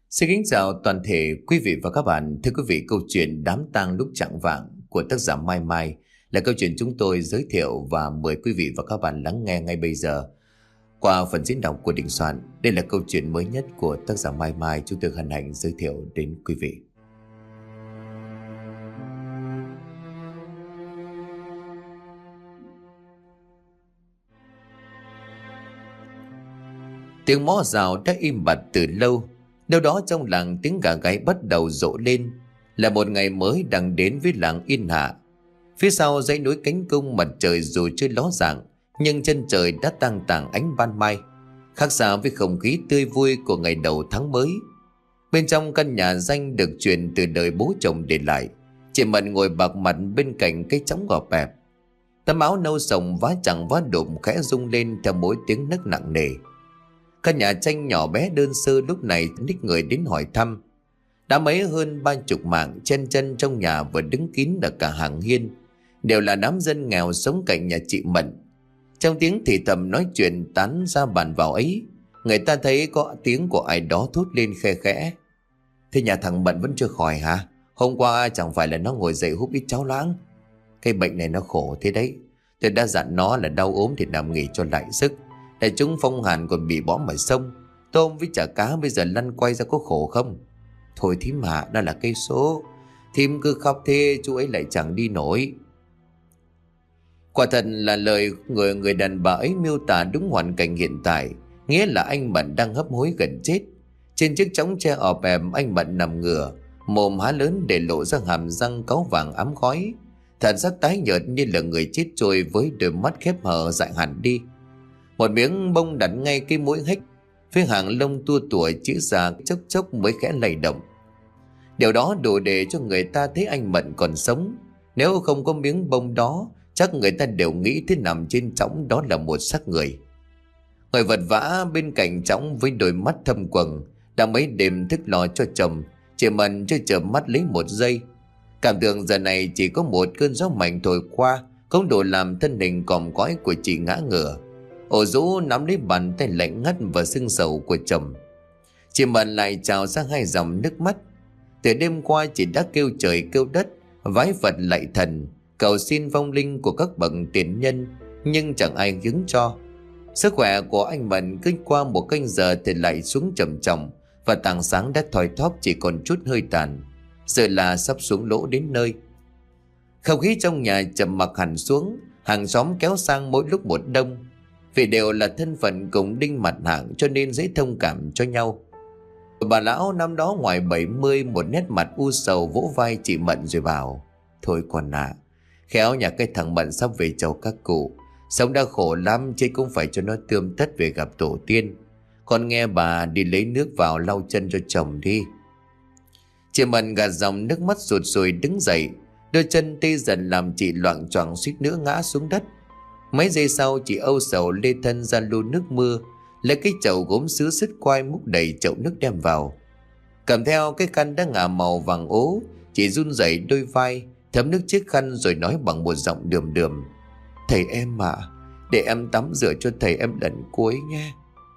Xin kính chào toàn thể quý vị và các bạn. Thưa quý vị, câu chuyện Đám tang lúc chạng vạng của tác giả Mai Mai là câu chuyện chúng tôi giới thiệu và mời quý vị và các bạn lắng nghe ngay bây giờ qua phần diễn đọc của Đình Soạn. Đây là câu chuyện mới nhất của tác giả Mai Mai, chúng tôi hân hạnh giới thiệu đến quý vị. Tiếng mõ rào đã im bặt từ lâu. Đâu đó trong làng, tiếng gà gáy bắt đầu rộ lên. Là một ngày mới đang đến với làng Yên Hạ. Phía sau dãy núi Cánh Cung, mặt trời dù chưa ló dạng, nhưng chân trời đã tang tàng ánh ban mai, khác xa với không khí tươi vui của ngày đầu tháng mới. Bên trong căn nhà danh được truyền từ đời bố chồng để lại, chị Mận ngồi bạc mặt bên cạnh cái chõng gò bẹp. Tấm áo nâu sồng vá chẳng vá đụm khẽ rung lên theo mỗi tiếng nấc nặng nề. Căn nhà tranh nhỏ bé đơn sơ lúc này ních người đến hỏi thăm. Đã mấy hơn 30 mạng chen chân trong nhà vừa đứng kín ở cả hàng hiên, đều là đám dân nghèo sống cạnh nhà chị Mận. Trong tiếng thì thầm nói chuyện tán ra bàn vào ấy, người ta thấy có tiếng của ai đó thốt lên khe khẽ: "Thế nhà thằng Mận vẫn chưa khỏi hả? Hôm qua chẳng phải là nó ngồi dậy húp ít cháo loãng? Cái bệnh này nó khổ thế đấy. Tôi đã dặn nó là đau ốm thì nằm nghỉ cho lại sức. Để chúng phong hàn còn bị bõm ở sông, tôm với chả cá bây giờ lăn quay ra có khổ không? Thôi thím Hạ, đó là cây số. Thím cứ khóc thế chú ấy lại chẳng đi nổi." Quả thật là lời người đàn bà ấy miêu tả đúng hoàn cảnh hiện tại, nghĩa là anh Mận đang hấp hối gần chết. Trên chiếc chõng tre ọp ẹp, anh Mận nằm ngửa, mồm há lớn để lộ ra hàm răng cáu vàng ám khói, thần sắc tái nhợt như là người chết trôi, với đôi mắt khép hờ dại hẳn đi. Một miếng bông đặt ngay cái mũi hếch, phía hàng lông tua tủa chữ ra chốc chốc mới khẽ lay động. Điều đó đủ để cho người ta thấy anh Mận còn sống. Nếu không có miếng bông đó, chắc người ta đều nghĩ thế nằm trên chõng đó là một xác người. Người vật vã bên cạnh chõng với đôi mắt thâm quầng, đã mấy đêm thức lo cho chồng, chị Mận chưa chợp mắt lấy một giây. Cảm tưởng giờ này chỉ có một cơn gió mạnh thổi qua cũng đủ làm thân hình còm cõi của chị ngã ngửa. Ổ rũ nắm lấy bàn tay lạnh ngắt và sưng sầu của chồng. Chị Mận lại trào ra hai dòng nước mắt. Từ đêm qua chị đã kêu trời kêu đất, vái Phật lạy thần, cầu xin vong linh của các bậc tiền nhân, nhưng chẳng ai hướng cho. Sức khỏe của anh Mận cứ qua một canh giờ thì lại xuống trầm trọng, và tảng sáng đã thoi thóp chỉ còn chút hơi tàn, sợ là sắp xuống lỗ đến nơi. Không khí trong nhà trầm mặc hẳn xuống, hàng xóm kéo sang mỗi lúc một đông. Vì đều là thân phận cùng đinh mặt hạng cho nên dễ thông cảm cho nhau. Bà lão năm đó ngoài 70, một nét mặt u sầu vỗ vai chị Mận rồi bảo: "Thôi con ạ, khéo nhà cái thằng Mận sắp về chầu các cụ, sống đã khổ lắm chứ cũng phải cho nó tươm tất về gặp tổ tiên. Con nghe bà đi lấy nước vào lau chân cho chồng đi." Chị Mận gạt dòng nước mắt rụt rùi đứng dậy, đôi chân tê dần làm chị loạng choạng suýt nữa ngã xuống đất. Mấy giây sau, chị âu sầu lê thân ra lu nước mưa, lấy cái chậu gốm sứ sứt quai múc đầy chậu nước đem vào. Cầm theo cái khăn đã ngả màu vàng ố, chị run rẩy đôi vai, thấm nước chiếc khăn rồi nói bằng một giọng đườm đườm: "Thầy em ạ, để em tắm rửa cho thầy em lần cuối nhé."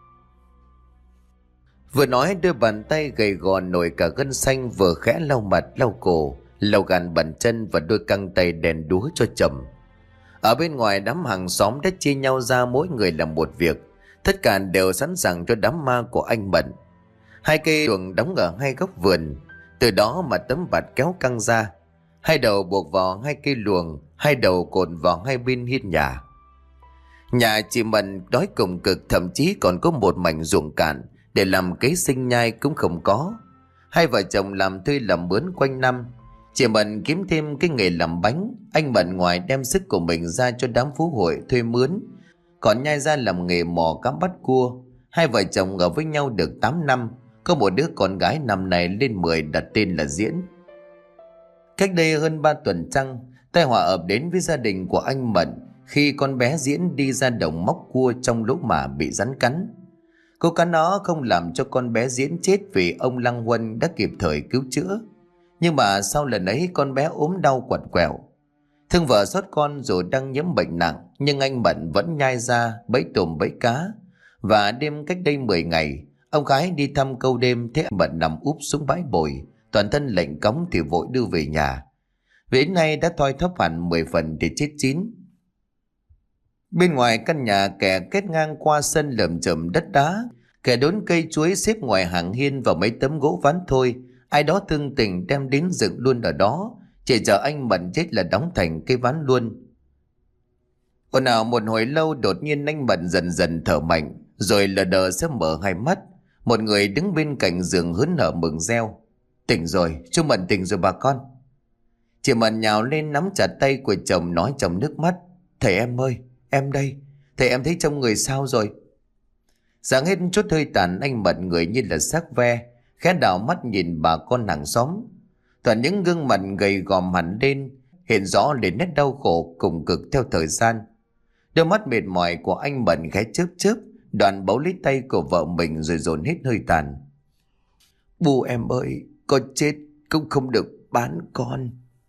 Vừa nói, đôi bàn tay gầy gò nổi cả gân xanh vừa khẽ lau mặt lau cổ, lau gàn bàn chân và đôi căng tay đèn đúa cho chồng. Ở bên ngoài, đám hàng xóm đã chia nhau ra mỗi người làm một việc, tất cả đều sẵn sàng cho đám ma của anh Mận. Hai cây luồng đóng ở hai góc vườn, từ đó mà tấm bạt kéo căng ra, hai đầu buộc vào hai cây luồng, hai đầu cột vào hai bên hiên nhà. Nhà chị Mận đói cùng cực, thậm chí còn có một mảnh ruộng cạn để làm kế sinh nhai cũng không có. Hai vợ chồng làm thuê làm mướn quanh năm. Chị Mận kiếm thêm cái nghề làm bánh, anh Mận ngoài đem sức của mình ra cho đám phú hội thuê mướn, còn nhai ra làm nghề mò cá bắt cua. Hai vợ chồng ở với nhau được 8 năm, có một đứa con gái năm nay lên 10 đặt tên là Diễn. Cách đây hơn 3 tuần trăng, tai họa ập đến với gia đình của anh Mận khi con bé Diễn đi ra đồng móc cua trong lỗ mả bị rắn cắn. Cô cắn nó không làm cho con bé Diễn chết vì ông Lăng Huân đã kịp thời cứu chữa. Nhưng mà sau lần ấy con bé ốm đau quặt quẹo. Thương vợ xót con dù đang nhiễm bệnh nặng, nhưng anh Mận vẫn nhai ra bẫy tôm bẫy cá. Và đêm cách đây 10 ngày, Ông Khái đi thăm câu đêm thấy anh Mận nằm úp xuống bãi bồi, toàn thân lạnh cống thì vội đưa về nhà. Vì đến nay đã thoi thóp hẳn 10 phần thì chết chín. Bên ngoài căn nhà, kẻ kết ngang qua sân lởm chởm đất đá, kẻ đốn cây chuối xếp ngoài hàng hiên và mấy tấm gỗ ván thôi. Ai đó thương tình đem đến dựng luôn ở đó, chỉ chờ anh Mận chết là đóng thành cây ván luôn. Ồn ào một hồi lâu, đột nhiên anh Mận dần dần thở mạnh, rồi lờ đờ sẽ mở hai mắt. Một người đứng bên cạnh giường hớn hở mừng reo: "Tỉnh rồi, chú Mận tỉnh rồi bà con." Chị Mận nhào lên nắm chặt tay của chồng, nói trong nước mắt: "Thầy em ơi, em đây. Thầy em thấy trong người sao rồi?" Sáng hết chút hơi tàn, anh Mận người như là xác ve, khẽ đảo mắt nhìn bà con hàng xóm. Toàn những gương mặt gầy gòm hẳn lên, hiện rõ lên nét đau khổ cùng cực theo thời gian. Đôi mắt mệt mỏi của anh Mận khẽ chớp chớp, đoạn bấu lấy tay của vợ mình rồi dồn hết hơi tàn. "Bu em ơi, con chết cũng không được bán con."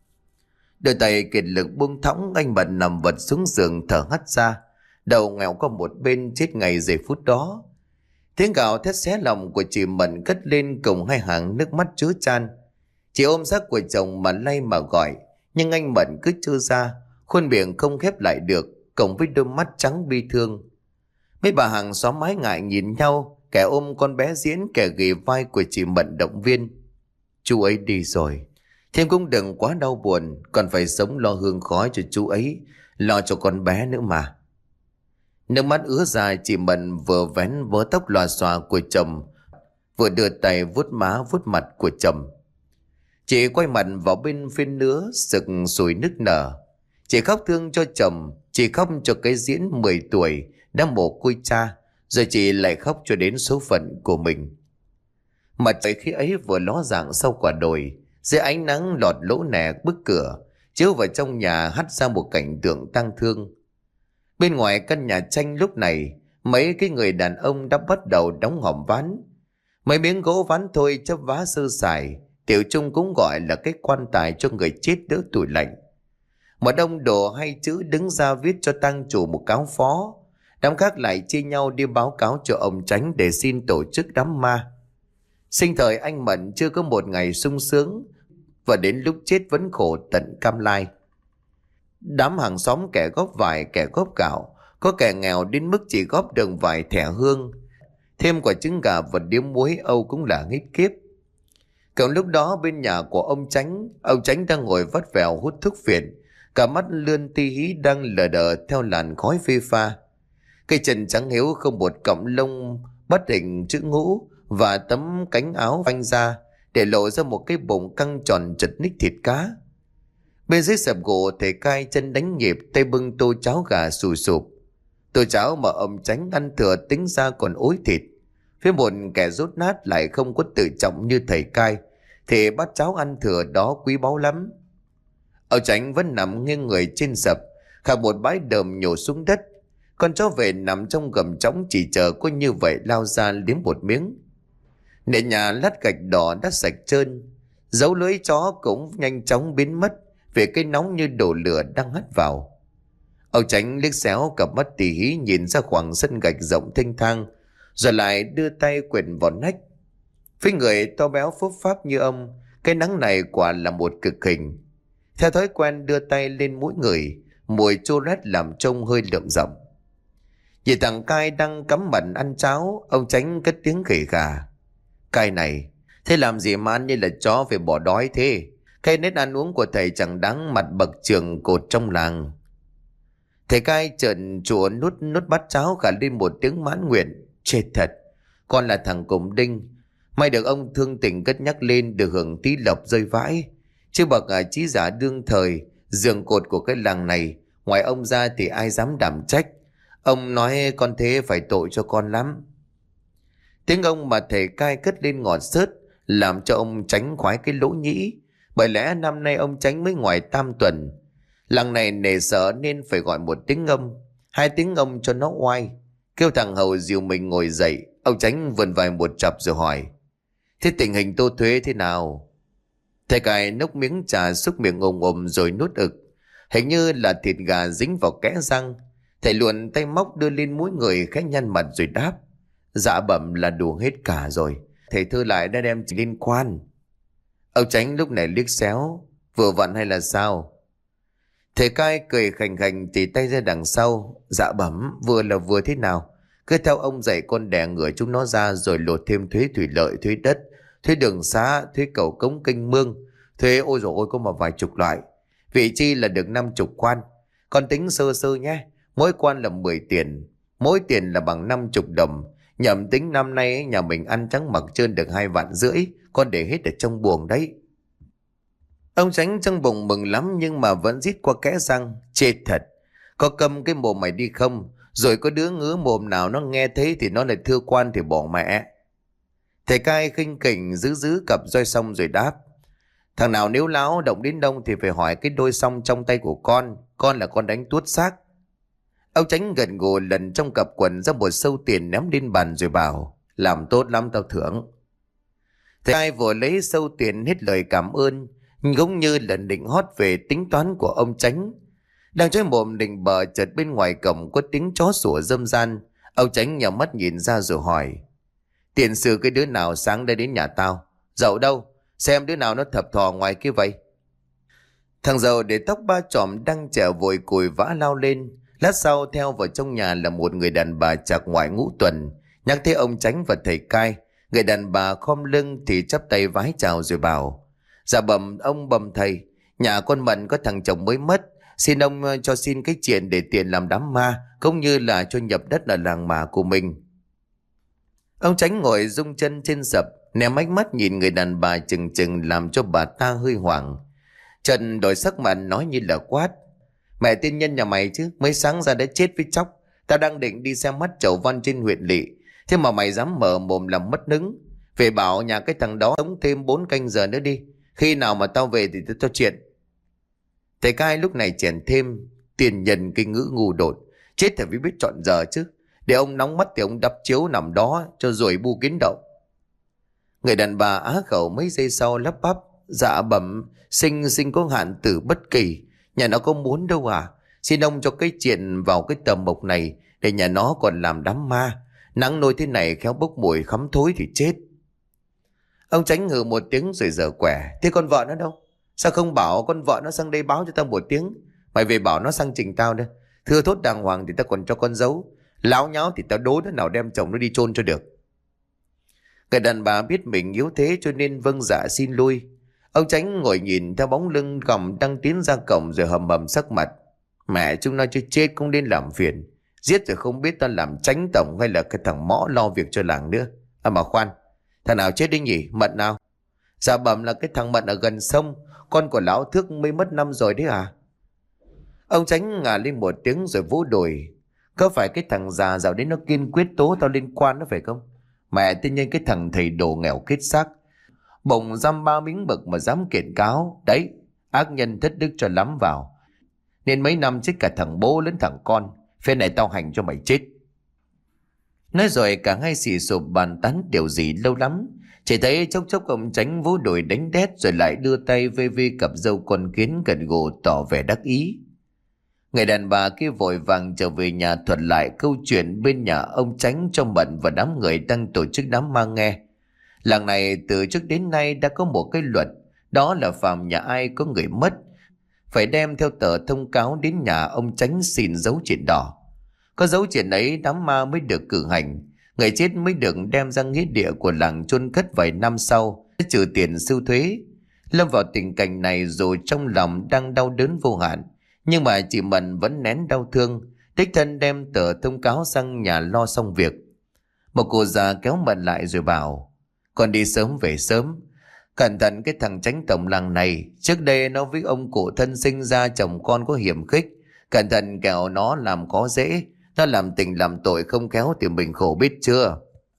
Đôi tay kiệt lực buông thõng, anh Mận nằm vật xuống giường thở hắt ra, đầu nghèo qua một bên, chết ngay giây phút đó. Tiếng gào thét xé lòng của chị Mận cất lên cùng hai hàng nước mắt chứa chan. Chị ôm xác của chồng mà lay mà gọi, nhưng anh Mận cứ trơ ra, khuôn miệng không khép lại được, cộng với đôi mắt trắng bi thương. Mấy bà hàng xóm ái ngại nhìn nhau, kẻ ôm con bé Diễn, kẻ ghì vai của chị Mận động viên: "Chú ấy đi rồi, thêm cũng đừng quá đau buồn, còn phải sống lo hương khói cho chú ấy, lo cho con bé nữa mà." Nước mắt ứa ra, chị Mận vừa vén vớ tóc lòa xòa của chồng, vừa đưa tay vuốt má vuốt mặt của chồng. Chị quay mặt vào bên phiên nứa, sực sùi nức nở. Chị khóc thương cho chồng, chị khóc cho cái Diễn 10 tuổi đã mồ côi cha, rồi chị lại khóc cho đến số phận của mình. Mặt trời khi ấy vừa ló dạng sau quả đồi, dưới ánh nắng lọt lỗ nẻ bức cửa, chiếu vào trong nhà hắt ra một cảnh tượng tang thương. Bên ngoài căn nhà tranh lúc này, mấy cái người đàn ông đã bắt đầu đóng hòm ván. Mấy miếng gỗ ván thôi chấp vá sơ sài, tiểu chung cũng gọi là cái quan tài cho người chết đỡ tủi lạnh. Một ông đồ hay chữ đứng ra viết cho tang chủ một cáo phó, đám khác lại chia nhau đi báo cáo cho ông Chánh để xin tổ chức đám ma. Sinh thời anh Mận chưa có một ngày sung sướng, và đến lúc chết vẫn khổ tận cam lai. Đám hàng xóm kẻ góp vải, kẻ góp gạo, có kẻ nghèo đến mức chỉ góp được vài thẻ hương, thêm quả trứng gà và điếu muối Âu cũng là nghít kiếp. Còn lúc đó bên nhà của ông Chánh đang ngồi vắt vẻo hút thuốc phiện, cả mắt lươn ti hí đang lờ đờ theo làn khói phê pha. Cây chân trắng hiếu không một cọng lông bất hình chữ ngũ, và tấm cánh áo vanh ra để lộ ra một cái bụng căng tròn chật ních thịt cá. Bên dưới sập gỗ, thầy cai chân đánh nhịp, tay bưng tô cháo gà sùi sụp. Tô cháo mà ông Chánh ăn thừa tính ra còn ối thịt. Phía một kẻ rốt nát lại không có tự trọng như thầy cai, thì bát cháo ăn thừa đó quý báu lắm. Ông Chánh vẫn nằm nghiêng người trên sập, khạc một bãi đờm nhổ xuống đất. Con chó về nằm trong gầm trống chỉ chờ có như vậy lao ra liếm một miếng. Nền nhà lát gạch đỏ đã sạch trơn, dấu lưới chó cũng nhanh chóng biến mất vì cái nóng như đổ lửa đang hắt vào. Ông Chánh liếc xéo cặp mắt tỉ hí nhìn ra khoảng sân gạch rộng thênh thang, rồi lại đưa tay quệt vào nách. Với người to béo phốp pháp như ông, cái nắng này quả là một cực hình. Theo thói quen đưa tay lên mũi người, mùi chua rét làm trông hơi lợm giọng. Vì thằng Cai đang cắm mặt ăn cháo, ông Chánh cất tiếng khỉ khà: "Cai này, thế làm gì mà ăn như là chó phải bỏ đói thế? Cái nết ăn uống của thầy chẳng đáng mặt bậc trường cột trong làng." Thầy Cai trợn chùa nuốt bát cháo khả lên một tiếng mãn nguyện: "Chết thật, con là thằng cùng đinh. May được ông thương tình cất nhắc lên được hưởng tí lộc rơi vãi. Chứ bậc trí giả đương thời, giường cột của cái làng này, ngoài ông ra thì ai dám đảm trách. Ông nói con thế phải tội cho con lắm." Tiếng ông mà thầy Cai cất lên ngọt xớt, làm cho ông Chánh khoái cái lỗ nhĩ. Bởi lẽ năm nay ông Chánh mới ngoài tam tuần. Làng này nể sợ nên phải gọi một tiếng ông, hai tiếng ông cho nó oai. Kêu thằng hầu dìu mình ngồi dậy, ông Chánh vườn vài một chập rồi hỏi: "Thế tình hình Tô Thuế thế nào?" Thầy Cai nốc miếng trà xúc miệng ồm rồi nuốt ực. Hình như là thịt gà dính vào kẽ răng. Thầy luồn tay móc đưa lên mũi người khẽ nhăn mặt rồi đáp: Dạ bẩm là đủ hết cả rồi. Thầy Thư lại đã đem chỉ liên quan. Ông Chánh lúc này liếc xéo. Vừa vặn hay là sao? Thầy cai cười khành khành tì tay ra đằng sau. Dạ bẩm, vừa là vừa thế nào? Cứ theo ông dạy con đẻ ngửa chúng nó ra, rồi lột thêm thuế thủy lợi, thuế đất, thuế đường xá, thuế cầu cống kênh mương. Thuế ôi dồi ôi có mà vài chục loại. Vị chi là được 50 quan. Con tính sơ sơ nhé. Mỗi quan là 10 tiền. Mỗi tiền là bằng 50 đồng. Nhầm tính năm nay ấy, nhà mình ăn trắng mặc trơn được 2,5 vạn. Con để hết ở trong buồng đấy. Ông Chánh trong bụng mừng lắm, nhưng mà vẫn rít qua kẽ răng. Chết thật. Có cầm cái mồm mày đi không? Rồi có đứa ngứa mồm nào nó nghe thấy thì nó lại thưa quan thì bỏ mẹ. Thầy cai khinh khỉnh giữ cặp roi xong rồi đáp. Thằng nào nếu láo động đến đông thì phải hỏi cái đôi song trong tay của con. Con là con đánh tuốt xác. Ông Chánh gần gù lần trong cặp quần ra một sâu tiền ném lên bàn rồi bảo. Làm tốt lắm tao thưởng. Thầy cai vừa lấy sâu tiền hết lời cảm ơn, cũng như là định hót về tính toán của ông Chánh. Đang chơi mồm định bờ, chợt bên ngoài cổng có tiếng chó sủa râm ran. Ông Chánh nhào mắt nhìn ra rồi hỏi. Tiền sư cái đứa nào sáng đây đến nhà tao? Dậu đâu? Xem đứa nào nó thập thò ngoài kia vậy? Thằng Dậu để tóc ba chòm đang chèo vội cùi vã lao lên. Lát sau theo vào trong nhà là một người đàn bà chạc ngoại ngũ tuần. Nhắc thấy ông Chánh và thầy cai, người đàn bà khom lưng thì chắp tay vái chào rồi bảo. Dạ bẩm ông bẩm thầy, nhà con Mận có thằng chồng mới mất. Xin ông cho xin cái chuyện để tiền làm đám ma, cũng như là cho nhập đất ở làng mà của mình. Ông Chánh ngồi rung chân trên sập, ném ánh mắt nhìn người đàn bà chừng chừng làm cho bà ta hơi hoảng. Trần đổi sắc mặt nói như là quát. Mẹ tiên nhân nhà mày chứ, mới sáng ra đã chết với chóc. Tao đang định đi xem mắt chầu văn trên huyện lỵ, thế mà mày dám mở mồm làm mất hứng. Về bảo nhà cái thằng đó sống thêm 4 canh giờ nữa đi. Khi nào mà tao về thì tao cho chuyện. Thầy cai lúc này chèn thêm. Tiền nhân cái ngữ ngu đột. Chết thì phải biết chọn giờ chứ. Để ông nóng mắt thì ông đắp chiếu nằm đó cho rồi bu kín đậu. Người đàn bà á khẩu mấy giây sau lắp bắp. Dạ bẩm, sinh có hạn tử bất kỳ. Nhà nó có muốn đâu à. Xin ông cho cái chuyện vào cái tầm mộc này, để nhà nó còn làm đám ma. Nắng nôi thế này khéo bốc mùi khắm thối thì chết. Ông Chánh hừ một tiếng rồi giở quẻ. Thế con vợ nó đâu? Sao không bảo con vợ nó sang đây báo cho tao một tiếng? Mày về bảo nó sang trình tao đây. Thưa thốt đàng hoàng thì tao còn cho con giấu. Láo nháo thì tao đố đứa nào đem chồng nó đi chôn cho được. Người đàn bà biết mình yếu thế cho nên vâng dạ xin lui. Ông Chánh ngồi nhìn theo bóng lưng gầm đang tiến ra cổng rồi hầm hầm sắc mặt. Mẹ chúng nó chưa chết cũng đến làm phiền. Giết rồi không biết tao làm Chánh tổng hay là cái thằng mõ lo việc cho làng nữa. À mà khoan, thằng nào chết đi nhỉ? Mận nào? Dạ bẩm là cái thằng Mận ở gần sông. Con của lão Thước mới mất năm rồi đấy à? Ông Chánh ngả lên một tiếng rồi vỗ đùi. Có phải cái thằng già dạo đấy nó kiên quyết tố tao liên quan đó phải không? Mẹ tự nhiên cái thằng thầy đồ nghèo kết xác, bồng dăm 3 miếng bực mà dám kiện cáo. Đấy, ác nhân thất đức cho lắm vào. Nên mấy năm chết cả thằng bố lẫn thằng con. Phen này tao hành cho mày chết. Nói rồi cả hai xì sụp bàn tán điều gì lâu lắm. Chỉ thấy chốc chốc ông Chánh vỗ đùi đánh đét rồi lại đưa tay vây vây cặp râu con kiến gần gù tỏ vẻ đắc ý. Người đàn bà kia vội vàng trở về nhà thuật lại câu chuyện bên nhà ông Chánh cho Mận và đám người đang tổ chức đám ma nghe. Làng này từ trước đến nay đã có một cái luật, đó là phàm nhà ai có người mất phải đem theo tờ thông cáo đến nhà ông Chánh xin dấu chuyện đỏ. Có dấu chuyện ấy đám ma mới được cử hành, người chết mới được đem ra nghĩa địa của làng chôn cất vài năm sau, trừ tiền sưu thuế. Lâm vào tình cảnh này dù trong lòng đang đau đớn vô hạn, nhưng mà chị Mận vẫn nén đau thương, đích thân đem tờ thông cáo sang nhà lo xong việc. Một cô già kéo Mận lại rồi bảo, con đi sớm về sớm, cẩn thận cái thằng Chánh tổng làng này, trước đây nó với ông cụ thân sinh ra chồng con có hiểm khích, cẩn thận kẻo nó làm có dễ, nó làm tình làm tội không khéo thì mình khổ biết chưa.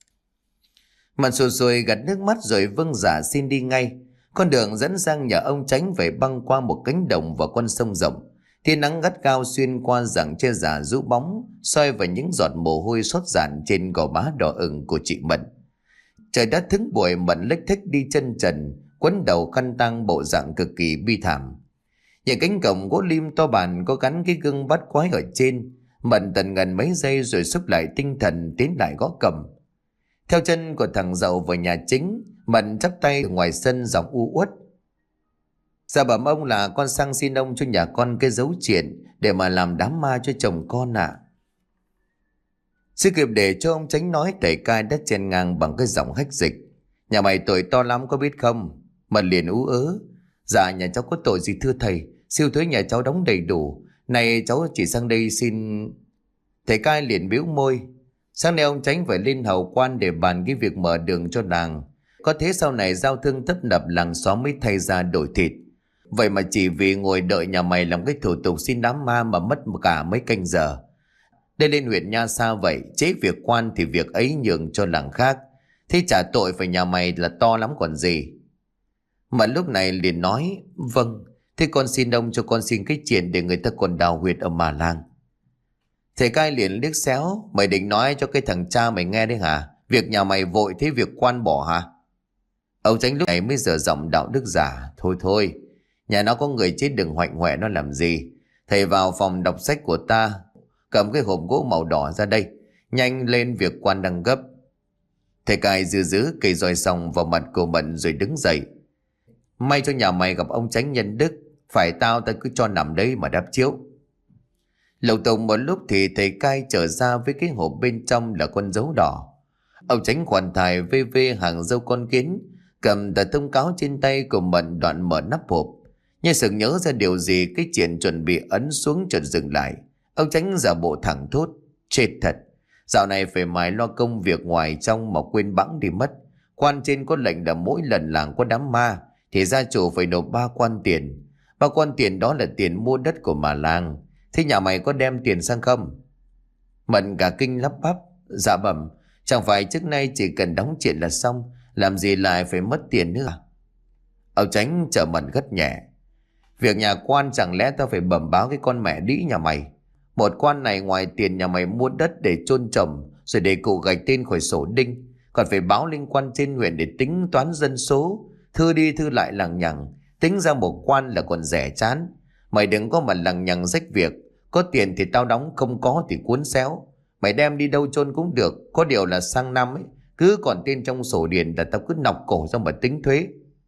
Mận sùi sùi gạt nước mắt rồi vâng dạ xin đi ngay. Con đường dẫn sang nhà ông Chánh phải băng qua một cánh đồng và con sông rộng. Tia nắng gắt gao xuyên qua rặng che giả rũ bóng, soi vào những giọt mồ hôi xót rạn trên gò má đỏ ửng của chị Mận. Trời đã thứng bụi, Mận lếch thếch đi chân trần, quấn đầu khăn tang bộ dạng cực kỳ bi thảm. Những cánh cổng gỗ lim to bản có gắn cái gương bắt quái ở trên. Mận tần ngần mấy giây rồi xúc lại tinh thần tiến lại gõ cổng. Theo chân của thằng Dậu vào nhà chính, Mận chắp tay ngoài sân giọng u uất: Dạ bẩm ông là con sang xin ông cho nhà con cái dấu chuyện để mà làm đám ma cho chồng con ạ. Chưa kịp để cho ông Tránh nói, thầy cai đã chen ngang bằng cái giọng hách dịch: Nhà mày tội to lắm có biết không? Mận liền ú ớ: Dạ nhà cháu có tội gì thưa thầy, siêu thuế nhà cháu đóng đầy đủ, này cháu chỉ sang đây xin. Thầy cai liền bĩu môi: Sáng nay ông Tránh phải lên hầu quan để bàn cái việc mở đường cho làng, có thế sau này giao thương tấp nập làng xóm mới thay ra đổi thịt. Vậy mà chỉ vì ngồi đợi nhà mày làm cái thủ tục xin đám ma mà mất cả mấy canh giờ. Đây lên huyện Nha Sa vậy, chế việc quan thì việc ấy nhường cho làng khác, thế trả tội phải nhà mày là to lắm còn gì. Mà lúc này liền nói: Vâng, thế con xin ông cho con xin cái chuyện để người ta còn đào huyệt ở mà làng. Thầy cai liền liếc xéo: Mày định nói cho cái thằng cha mày nghe đấy hả? Việc nhà mày vội thế việc quan bỏ hả? Ông Tránh lúc này mới dở giọng đạo đức giả: Thôi thôi, nhà nó có người chết đừng hoạnh hoẹ nó làm gì. Thầy vào phòng đọc sách của ta, cầm cái hộp gỗ màu đỏ ra đây, nhanh lên việc quan đang gấp. Thầy cai giữ cây roi xong vào mặt của Mận rồi đứng dậy: May cho nhà mày gặp ông Tránh nhân đức, phải tao ta cứ cho nằm đấy mà đáp chiếu. Lục tục một lúc thì thầy cai trở ra với cái hộp bên trong là con dấu đỏ. Ông Tránh khoản thải vê vê hàng dâu con kiến, cầm tờ thông cáo trên tay của Mận đoạn mở nắp hộp. Như sực nhớ ra điều gì, cái chuyện chuẩn bị ấn xuống chợt dừng lại. Ông Tránh giả bộ thẳng thốt: Chết thật, dạo này phải mải lo công việc ngoài trong mà quên bẵng đi mất. Quan trên có lệnh là mỗi lần làng có đám ma thì gia chủ phải nộp 3 quan tiền. 3 quan tiền đó là tiền mua đất của mà làng. Thế nhà mày có đem tiền sang không? Mận cả kinh lắp bắp: Dạ bẩm, chẳng phải trước nay chỉ cần đóng chuyện là xong, làm gì lại phải mất tiền nữa à? Ông Tránh trở Mận gắt nhẹ: Việc nhà quan chẳng lẽ tao phải bẩm báo cái con mẹ đĩ nhà mày? Một quan này ngoài tiền nhà mày mua đất để chôn chồng rồi để cụ gạch tên khỏi sổ đinh, còn phải báo liên quan trên huyện để tính toán dân số, thư đi thư lại lằng nhằng, tính ra một quan là còn rẻ chán. Mày đừng có mà lằng nhằng rách việc, có tiền thì tao đóng, không có thì cuốn xéo. Mày đem đi đâu chôn cũng được, có điều là sang năm ấy cứ còn tên trong sổ điền là tao cứ nọc cổ ra mà tính thuế.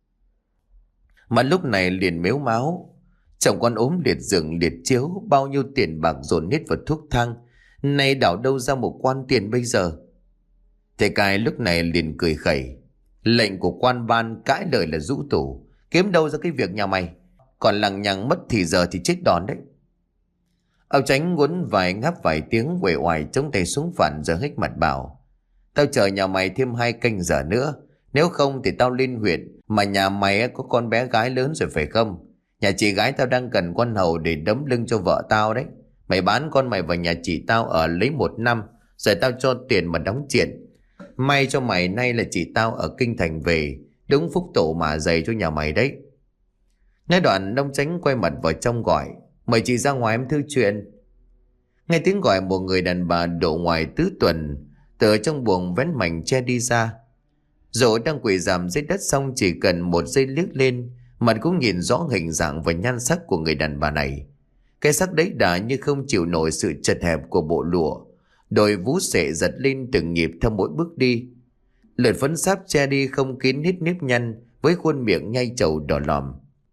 Mà lúc này liền mếu máo: Chồng con ốm liệt giường liệt chiếu, bao nhiêu tiền bạc dồn hết vào thuốc thang, nay đảo đâu ra một quan tiền bây giờ? Thầy cai lúc này liền cười khẩy: Lệnh của quan ban cãi lời là rũ tủ, kiếm đâu ra cái việc nhà mày, còn lằng nhằng mất thì giờ thì chết đòn đấy. Ông Tránh quấn vài ngáp vài tiếng uể oải chống tay xuống phản rồi hích mặt bảo: Tao chờ nhà mày thêm 2 canh giờ nữa, nếu không thì tao lên huyện. Mà nhà mày có con bé gái lớn rồi phải không? Nhà chị gái tao đang cần con hầu để đấm lưng cho vợ tao đấy. Mày bán con mày vào nhà chị tao ở lấy 1 năm, rồi tao cho tiền mà đóng chuyện. May cho mày nay là chị tao ở kinh thành về, đúng phúc tổ mà dày cho nhà mày đấy. Nói đoạn ông Tránh quay mặt vào trong gọi: Mời chị ra ngoài em thư chuyện. Nghe tiếng gọi, một người đàn bà độ ngoài tứ tuần từ trong buồng vén mảnh che đi ra. Dẫu đang quỳ rạp dưới đất xong chỉ cần một giây liếc lên, mặt cũng nhìn rõ hình dạng và nhan sắc của người đàn bà này. Cái sắc đấy đã như không chịu nổi sự chật hẹp của bộ lụa, đôi vú sệ giật lên từng nhịp theo mỗi bước đi. Lượt phấn sáp che đi không kín hết nếp nhăn, với khuôn miệng nhai trầu đỏ lòm.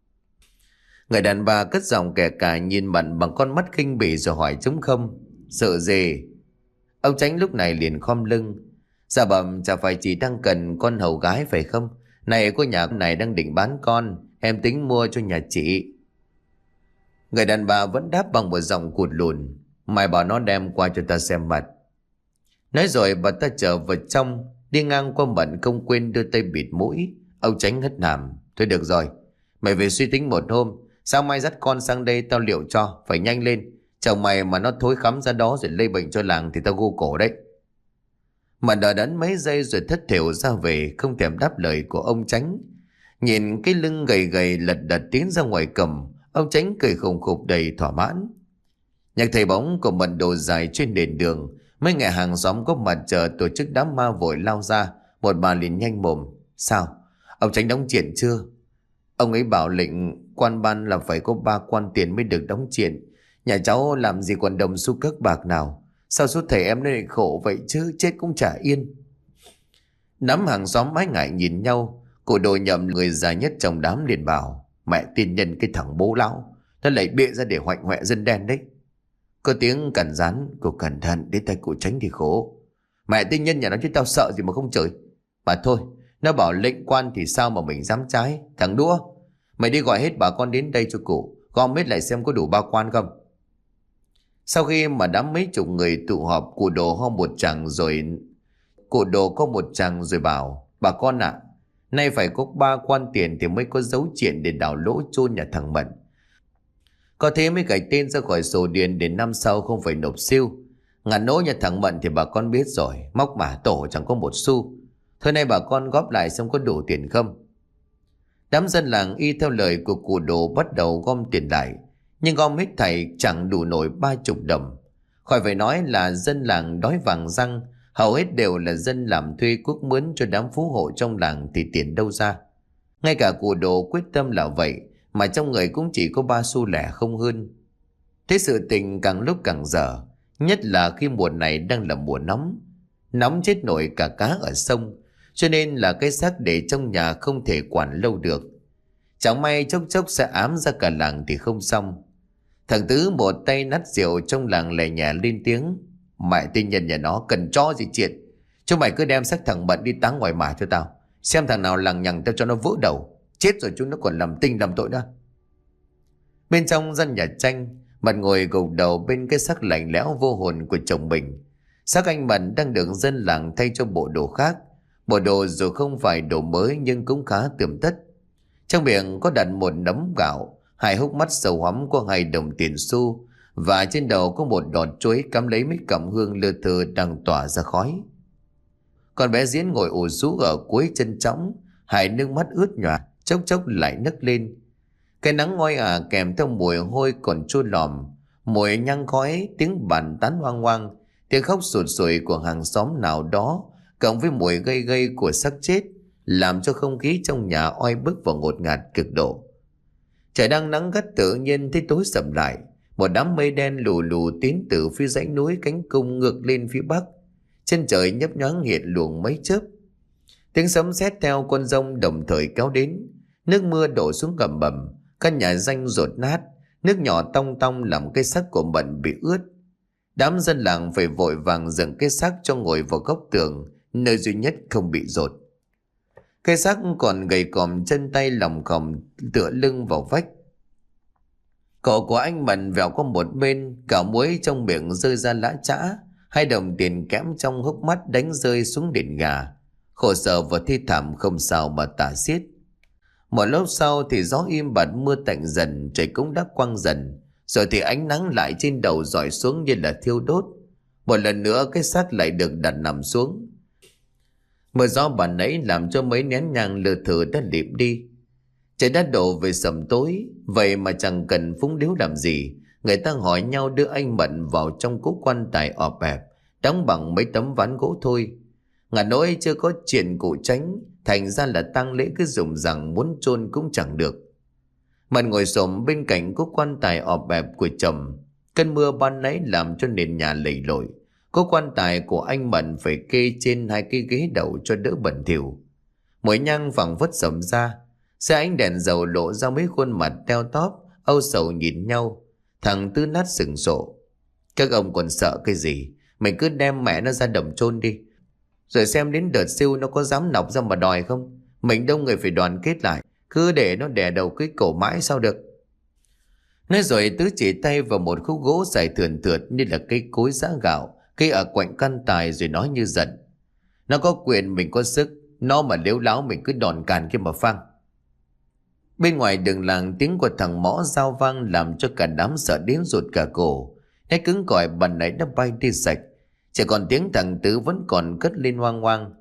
Người đàn bà cất giọng kẻ cả nhìn Mận bằng con mắt khinh bỉ rồi hỏi trống không: Sợ gì? Ông Tránh lúc này liền khom lưng: Dạ bẩm, chả phải chị đang cần con hầu gái phải không? Này cô nhà này đang định bán con, em tính mua cho nhà chị. Người đàn bà vẫn đáp bằng một giọng cụt lùn: Mày bảo nó đem qua cho ta xem mặt. Nói rồi bà ta trở vào trong, đi ngang qua Mận không quên đưa tay bịt mũi. Ông Tránh hất hàm: Thôi được rồi, mày về suy tính một hôm, sao mai dắt con sang đây tao liệu cho, phải nhanh lên. Chồng mày mà nó thối khắm ra đó rồi lây bệnh cho làng thì tao gô cổ đấy. Mận đợi đắn mấy giây rồi thất thểu ra về, không thèm đáp lời của ông Tránh. Nhìn cái lưng gầy gầy lật đật tiến ra ngoài cầm, ông Tránh cười khùng khục đầy thỏa mãn. Nhạc thầy bóng của Mận đồ dài trên nền đường, mấy ngày hàng xóm có mặt chờ tổ chức đám ma vội lao ra. Một bà liền nhanh mồm: Sao? Ông Tránh đóng chuyện chưa? Ông ấy bảo lệnh quan ban là phải có 3 quan tiền mới được đóng chuyện. Nhà cháu làm gì còn đồng xu cước bạc nào. Sao suốt thầy em lại khổ vậy chứ, chết cũng chả yên. Đám hàng xóm ái ngại nhìn nhau. Cụ Đồ nhậm người già nhất trong đám liền bảo: Mẹ tiên nhân cái thằng bố lão, nó lại bịa ra để hoạnh hoẹ dân đen đấy. Có tiếng cằn rán: Cô cẩn thận, đến tay cụ tránh thì khổ. Mẹ tiên nhân nhà nó chứ tao sợ gì mà không chửi. Mà thôi, nó bảo lệnh quan thì sao mà mình dám trái. Thằng đũa, mày đi gọi hết bà con đến đây cho cụ, gom hết lại xem có đủ ba quan không. Sau khi mà đám mấy chục người tụ họp, cụ Đồ ho một tràng rồi bảo: Bà con ạ, nay phải có ba quan tiền thì mới có dấu chuyện để đào lỗ chôn nhà thằng Mận. Có thế mới gạch tên ra khỏi sổ điền để năm sau không phải nộp siêu. Ngàn nỗi nhà thằng Mận thì bà con biết rồi, móc mả tổ chẳng có một xu. Thôi nay bà con góp lại xem có đủ tiền không. Đám dân làng y theo lời của cụ Đồ bắt đầu gom tiền lại, nhưng gom hết thảy chẳng đủ nổi 30 đồng. Khỏi phải nói là dân làng đói vàng răng, hầu hết đều là dân làm thuê cuốc mướn cho đám phú hộ trong làng thì tiền đâu ra. Ngay cả cụ Đồ quyết tâm là vậy mà trong người cũng chỉ có 3 xu lẻ không hơn. Thế sự tình càng lúc càng dở, nhất là khi mùa này đang là mùa nóng. Nóng chết nổi cả cá ở sông, cho nên là cái xác để trong nhà không thể quản lâu được. Chẳng may chốc chốc sẽ ám ra cả làng thì không xong. Thằng Tứ một tay nát rượu trong làng lè nhẹ lên tiếng: Mẹ tiên nhân nhà nó cần cho gì chuyện. Chúng mày cứ đem xác thằng Bận đi táng ngoài mả cho tao, xem thằng nào lằng nhằng tao cho nó vỡ đầu. Chết rồi chúng nó còn làm tinh làm tội nữa. Bên trong gian nhà tranh, Mận ngồi gục đầu bên cái xác lạnh lẽo vô hồn của chồng mình. Xác anh Mận đang được dân làng thay cho bộ đồ khác. Bộ đồ dù không phải đồ mới nhưng cũng khá tươm tất. Trong miệng có đặt một nấm gạo, 2 hốc mắt sầu hoắm có 2 đồng tiền xu, và trên đầu có một đọt chuối cắm lấy mấy cọng hương lơ thơ đang tỏa ra khói. Còn bé Diễn ngồi ủ rũ ở cuối chân trống, 2 nước mắt ướt nhòa, chốc chốc lại nức lên. Cái nắng ngoi kèm theo mùi hôi còn chua lòm, mùi nhang khói, tiếng bàn tán hoang hoang, tiếng khóc sụt sùi của hàng xóm nào đó, cộng với mùi gây gây của xác chết, làm cho không khí trong nhà oi bức và ngột ngạt cực độ. Trời đang nắng gắt tự nhiên thấy tối sầm lại. Một đám mây đen lù lù tiến từ phía dãy núi Cánh Cung ngược lên phía bắc. Trên trời nhấp nhoáng hiện luồng mấy chớp. Tiếng sấm sét theo con dông đồng thời kéo đến. Nước mưa đổ xuống gầm bầm, căn nhà danh rột nát, nước nhỏ tong tong làm cái xác của Mận bị ướt. Đám dân làng phải vội vàng dựng cái xác cho ngồi vào góc tường, nơi duy nhất không bị rột. Cái xác còn gầy còm, chân tay lỏng khòm tựa lưng vào vách. Cổ của anh Mận vẹo qua một bên, cả muối trong miệng rơi ra lã chã, 2 đồng tiền kẽm trong hốc mắt đánh rơi xuống đền gà. Khổ sở và thi thảm không sao mà tả xiết. Một lúc sau thì gió im bặt, mưa tạnh dần, trời cũng đã quang dần. Rồi thì ánh nắng lại trên đầu rọi xuống như là thiêu đốt. Một lần nữa cái xác lại được đặt nằm xuống. Mưa gió bản nãy làm cho mấy nén nhang lờ thờ đã lịm đi. Trời đã đổ về sầm tối, vậy mà chẳng cần phúng điếu làm gì. Người ta hỏi nhau đưa anh Mận vào trong cố quan tài ọp ẹp, đóng bằng mấy tấm ván gỗ thôi. Ngả nỗi chưa có chuyện cụ tránh, thành ra là tang lễ cứ dùng rằng muốn chôn cũng chẳng được. Mận ngồi xổm bên cạnh cố quan tài ọp ẹp của chồng. Cơn mưa ban nãy làm cho nền nhà lầy lội. Cố quan tài của anh Mận phải kê trên 2 cái ghế đầu cho đỡ bẩn thỉu. Mũi nhang phẳng phất sầm ra. Xe ánh đèn dầu lộ ra mấy khuôn mặt teo tóp, âu sầu nhìn nhau. Thằng Tư nát sừng sộ: Các ông còn sợ cái gì? Mình cứ đem mẹ nó ra đầm chôn đi, rồi xem đến đợt siêu nó có dám nọc ra mà đòi không. Mình đông người phải đoàn kết lại, cứ để nó đè đầu cái cổ mãi sao được. Nói rồi Tứ chỉ tay vào một khúc gỗ dài thườn thượt như là cây cối giã gạo, cây ở quạnh căn tài, rồi nói như giận: Nó có quyền, mình có sức, nó mà lếu láo mình cứ đòn càn kia mà phang. Bên ngoài đường làng tiếng của thằng Mõ giao vang làm cho cả đám sợ đến rụt cả cổ. Nét cứng cỏi bàn nãy đã bay đi sạch, chỉ còn tiếng thằng Tứ vẫn còn cất lên hoang hoang.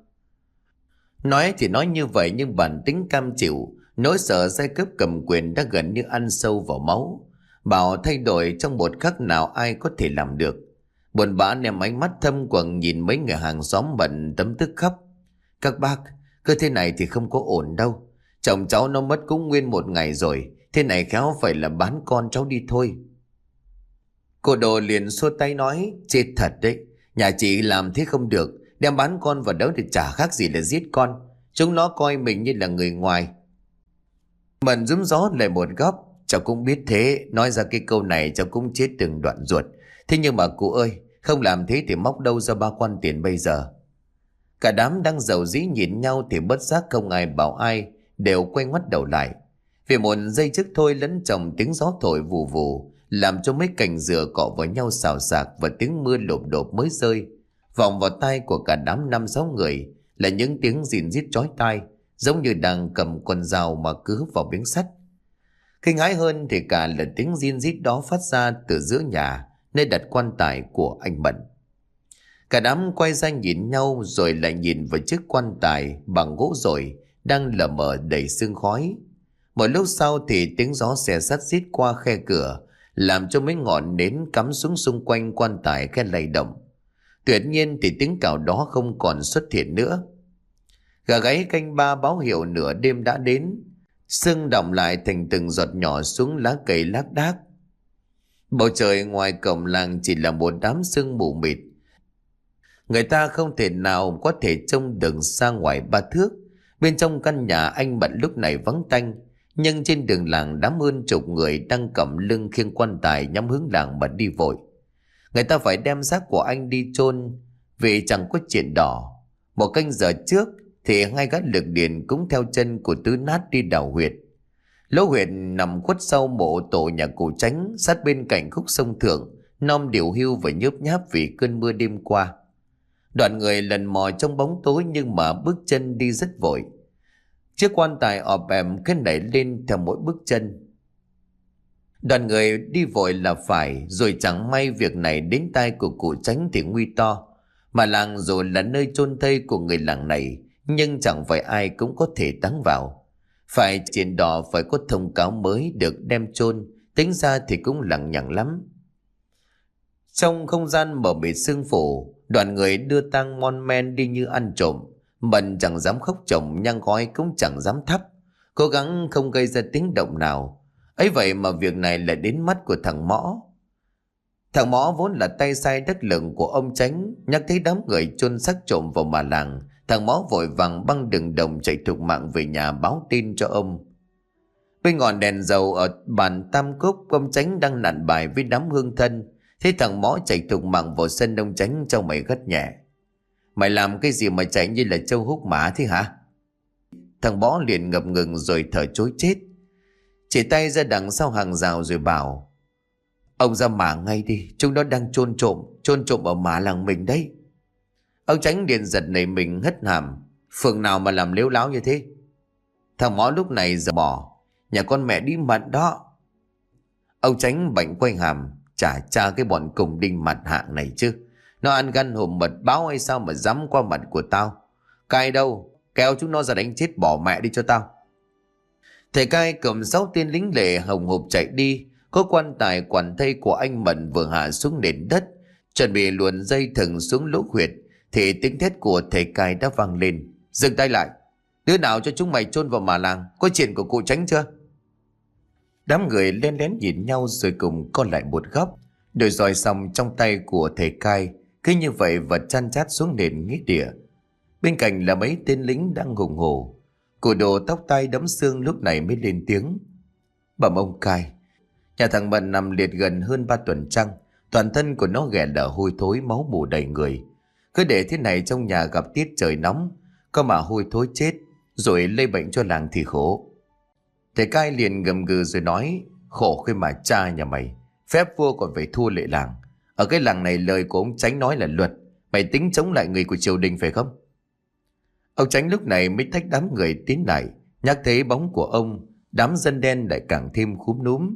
Nói thì nói như vậy nhưng bản tính cam chịu, nỗi sợ giai cấp cầm quyền đã gần như ăn sâu vào máu. Bảo thay đổi trong một khắc nào ai có thể làm được. Buồn bã ném ánh mắt thâm quầng nhìn mấy người hàng xóm Mận tấm tức khóc: Các bác, cứ thế này thì không có ổn đâu. Chồng cháu nó mất cũng nguyên 1 ngày rồi, thế này khéo phải là bán con cháu đi thôi. Cô Đồ liền xua tay nói: Chết thật đấy, nhà chị làm thế không được, Đem bán con vào đó thì chả khác gì là giết con. Chúng nó coi mình như là người ngoài. Mận rúm gió lại một góc. Cháu cũng biết thế, nói ra cái câu này cháu cũng chết từng đoạn ruột. Thế nhưng mà cụ ơi, không làm thế thì móc đâu ra 3 quan tiền bây giờ? Cả đám đang rầu rĩ nhìn nhau thì bất giác không ai bảo ai, đều quay ngoắt đầu lại. Vì một giây trước thôi lẫn trong tiếng gió thổi vù vù, làm cho mấy cành dừa cọ vào nhau xào xạc và tiếng mưa lộp đột mới rơi. Vọng vào tai của cả đám 5-6 người là những tiếng rìn rít chói tai, giống như đang cầm con dao mà cứ vào miếng sắt. Kinh hãi hơn thì cả là tiếng rìn rít đó phát ra từ giữa nhà, nơi đặt quan tài của anh Mận. Cả đám quay ra nhìn nhau rồi lại nhìn vào chiếc quan tài bằng gỗ rồi đang lờ mờ đầy sương khói. Một lúc sau thì tiếng gió xé sắt rít qua khe cửa, làm cho mấy ngọn nến cắm xuống xung quanh quan tài khe lay động. Tuyệt nhiên thì tiếng cào đó không còn xuất hiện nữa. Gà gáy canh ba báo hiệu nửa đêm đã đến. Sương đọng lại thành từng giọt nhỏ xuống lá cây lác đác. Bầu trời ngoài cổng làng chỉ là một đám sương mù mịt. Người ta không thể nào có thể trông được xa ngoài 3 thước. Bên trong căn nhà anh Mận lúc này vắng tanh, nhưng trên đường làng đám hơn chục người đang cầm lưng khiêng quan tài nhắm hướng làng mà đi vội. Người ta phải đem xác của anh đi chôn vì chẳng có chuyện đỏ. 1 canh giờ trước thì 2 gã lực điền cũng theo chân của Tứ Nát đi đào huyệt. Lỗ huyệt nằm khuất sau mộ tổ nhà cụ Tránh, sát bên cạnh khúc sông Thượng, non điều hưu và nhớp nháp vì cơn mưa đêm qua. Đoàn người lần mò trong bóng tối nhưng mà bước chân đi rất vội. Chiếc quan tài ọp ẻm cái nảy lên theo mỗi bước chân. Đoàn người đi vội là phải, rồi chẳng may việc này đến tai của cụ Tránh thì nguy to. Mà làng rồi là nơi chôn thây của người làng này, nhưng chẳng phải ai cũng có thể táng vào. Phải trên đỏ phải có thông cáo mới được đem chôn, tính ra thì cũng lằng nhằng lắm. Trong không gian mở mịt sương phủ, đoàn người đưa tang mon men đi như ăn trộm. Mận chẳng dám khóc chồng, nhang khói cũng chẳng dám thắp, cố gắng không gây ra tiếng động nào. Ấy vậy mà việc này lại đến mắt của thằng Mõ. Thằng Mõ vốn là tay sai đắc lực của ông Tránh, nhắc thấy đám người chôn xác trộm vào mà làng, thằng Mõ vội vàng băng đường đồng chạy thục mạng về nhà báo tin cho ông. Bên ngọn đèn dầu ở bàn Tam Cúc, ông Tránh đang nặn bài với đám hương thân. Thế thằng Mõ chạy thục mạng vào sân ông Tránh trong mày gắt nhẹ: "Mày làm cái gì mà chạy như là trâu hút mã thế hả?" Thằng Mõ liền ngập ngừng rồi thở chối chết, chỉ tay ra đằng sau hàng rào rồi bảo: "Ông ra mả ngay đi, chúng nó đang chôn trộm ở mả làng mình đấy." Ông Tránh liền giật nảy mình hất hàm: "Phường nào mà làm lếu láo như thế?" Thằng Mõ lúc này giờ bỏ: "Nhà con mẹ đi Mận đó." Ông Tránh bệnh quay hàm: "Chả cha cái bọn cùng đinh mặt hạng này chứ, nó ăn gan hùm mật báo hay sao mà dám qua mặt của tao? Cai đâu, kéo chúng nó ra đánh chết bỏ mẹ đi cho tao." Thầy cai cầm 6 tên lính lệ hồng hộc chạy đi. Có quan tài quản thây của anh Mận vừa hạ xuống nền đất, chuẩn bị luồn dây thừng xuống lỗ huyệt, thì tiếng thét của thầy cai đã vang lên: "Dừng tay lại! Đứa nào cho chúng mày chôn vào mà làng? Có chuyện của cụ Tránh chưa?" Đám người len lén nhìn nhau rồi cùng co lại một góc. Đôi roi xong trong tay của thầy cai cứ như vậy và chan chát xuống nền nghĩa địa. Bên cạnh là mấy tên lính đang hùng hổ. Cụ Đồ tóc tai đẫm xương lúc này mới lên tiếng: "Bẩm ông cai, nhà thằng Mận nằm liệt gần hơn 3 tuần trăng, toàn thân của nó ghẻ lở hôi thối, máu mủ đầy người. Cứ để thế này trong nhà gặp tiết trời nóng, có mà hôi thối chết rồi lây bệnh cho làng thì khổ." Thầy cai liền gầm gừ rồi nói: "Khổ khi mà cha nhà mày, phép vua còn phải thua lệ làng. Ở cái làng này lời của ông Tránh nói là luật, mày tính chống lại người của triều đình phải không?" Ông Tránh lúc này mới thách đám người tiến lại. Nhắc thấy bóng của ông, đám dân đen lại càng thêm khúm núm.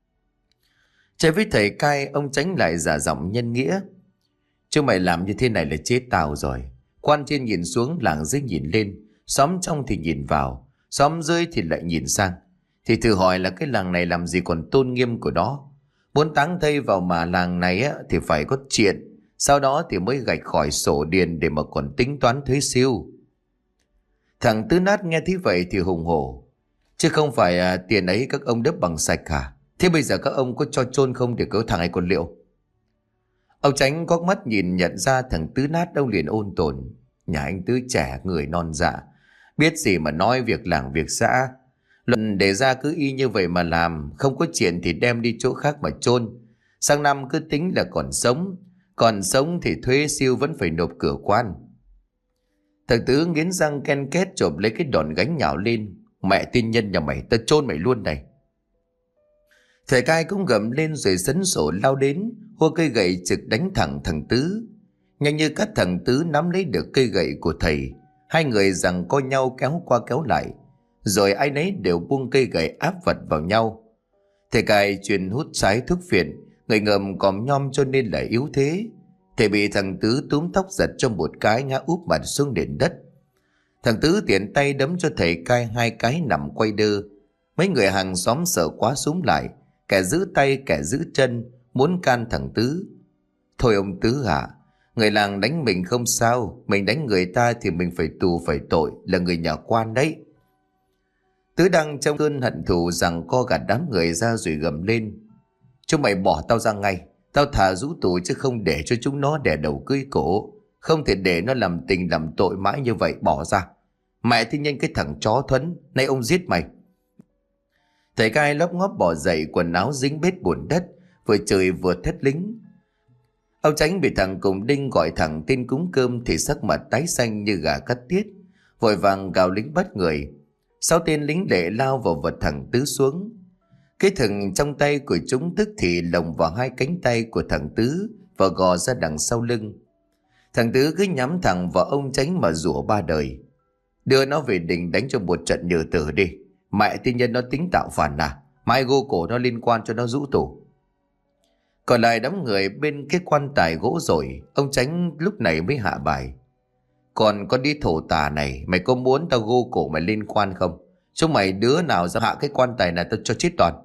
Trái với thầy cai, ông Tránh lại giả giọng nhân nghĩa: "Chứ mày làm như thế này là chết tao rồi. Quan trên nhìn xuống, làng dưới nhìn lên, xóm trong thì nhìn vào, xóm dưới thì lại nhìn sang. Thì thử hỏi là cái làng này làm gì còn tôn nghiêm của nó. Muốn táng thây vào mà làng này á, thì phải có chuyện, sau đó thì mới gạch khỏi sổ điền để mà còn tính toán thuế siêu." Thằng Tứ Nát nghe thấy vậy thì hùng hổ: "Chứ không phải tiền ấy các ông đớp bằng sạch hả? Thế bây giờ các ông có cho chôn không để cỡ thằng ấy còn liệu?" Ông Chánh có mắt nhìn nhận ra thằng Tứ nát, ông liền ôn tồn: Nhà anh Tứ trẻ, người non dạ, biết gì mà nói việc làng việc xã. Luận đề ra cứ y như vậy mà làm, không có chuyện thì đem đi chỗ khác mà chôn. Sang năm cứ tính là còn sống thì thuế siêu vẫn phải nộp cửa quan. Thằng Tứ nghiến răng ken két chộp lấy cái đòn gánh nhào lên: Mẹ tiên nhân nhà mày, tao chôn mày luôn này. Thầy cai cũng gầm lên rồi sấn sổ lao đến, hô cây gậy trực đánh thẳng thằng Tứ. Nhanh như cắt, thằng Tứ nắm lấy được cây gậy của thầy. Hai người giằng co nhau kéo qua kéo lại, rồi ai nấy đều buông cây gậy áp vật vào nhau. Thầy cai truyền hút sái thuốc phiện, người ngầm còm nhom cho nên là yếu thế. Thầy bị thằng Tứ túm tóc giật cho một cái, ngã úp mặt xuống nền đất. Thằng Tứ tiện tay đấm cho thầy cai 2 cái nằm quay đơ. Mấy người hàng xóm sợ quá xúm lại, kẻ giữ tay kẻ giữ chân, muốn can thằng Tứ. Thôi ông Tứ hả, người làng đánh mình không sao, mình đánh người ta thì mình phải tù phải tội, là người nhà quan đấy. Tứ đang trong cơn hận thù rằng co gạt đám người ra rồi gầm lên: Chúng mày bỏ tao ra ngay, tao thà rũ tù chứ không để cho chúng nó đè đầu cưỡi cổ. Không thể để nó làm tình làm tội mãi như vậy, bỏ ra. Mẹ thì nhanh cái thằng chó Thuấn, nay ông giết mày. Thầy cai lóc ngóp bỏ dậy, quần áo dính bết bùn đất, vừa chửi vừa thét lính. Ông Chánh bị thằng Cùng Đinh gọi thẳng tên cúng cơm thì sắc mặt tái xanh như gà cắt tiết, vội vàng gào lính bắt người. 6 tên lính lệ lao vào vật thằng Tứ xuống. Cái thừng trong tay của chúng tức thì lồng vào 2 cánh tay của thằng Tứ và gò ra đằng sau lưng. Thằng Tứ cứ nhắm thẳng vào ông Chánh mà rủa 3 đời: Đưa nó về đình đánh cho một trận nhừ tử đi. Mẹ tiên nhân nó tính tạo phản à, mai gô cổ nó liên quan cho nó rũ tù. Còn lại đám người bên cái quan tài gỗ rồi, ông Chánh lúc này mới hạ bài: Còn con đi thổ tà này, mày có muốn tao gô cổ mày liên quan không? Chúng mày đứa nào ra hạ cái quan tài này tao cho chết toàn.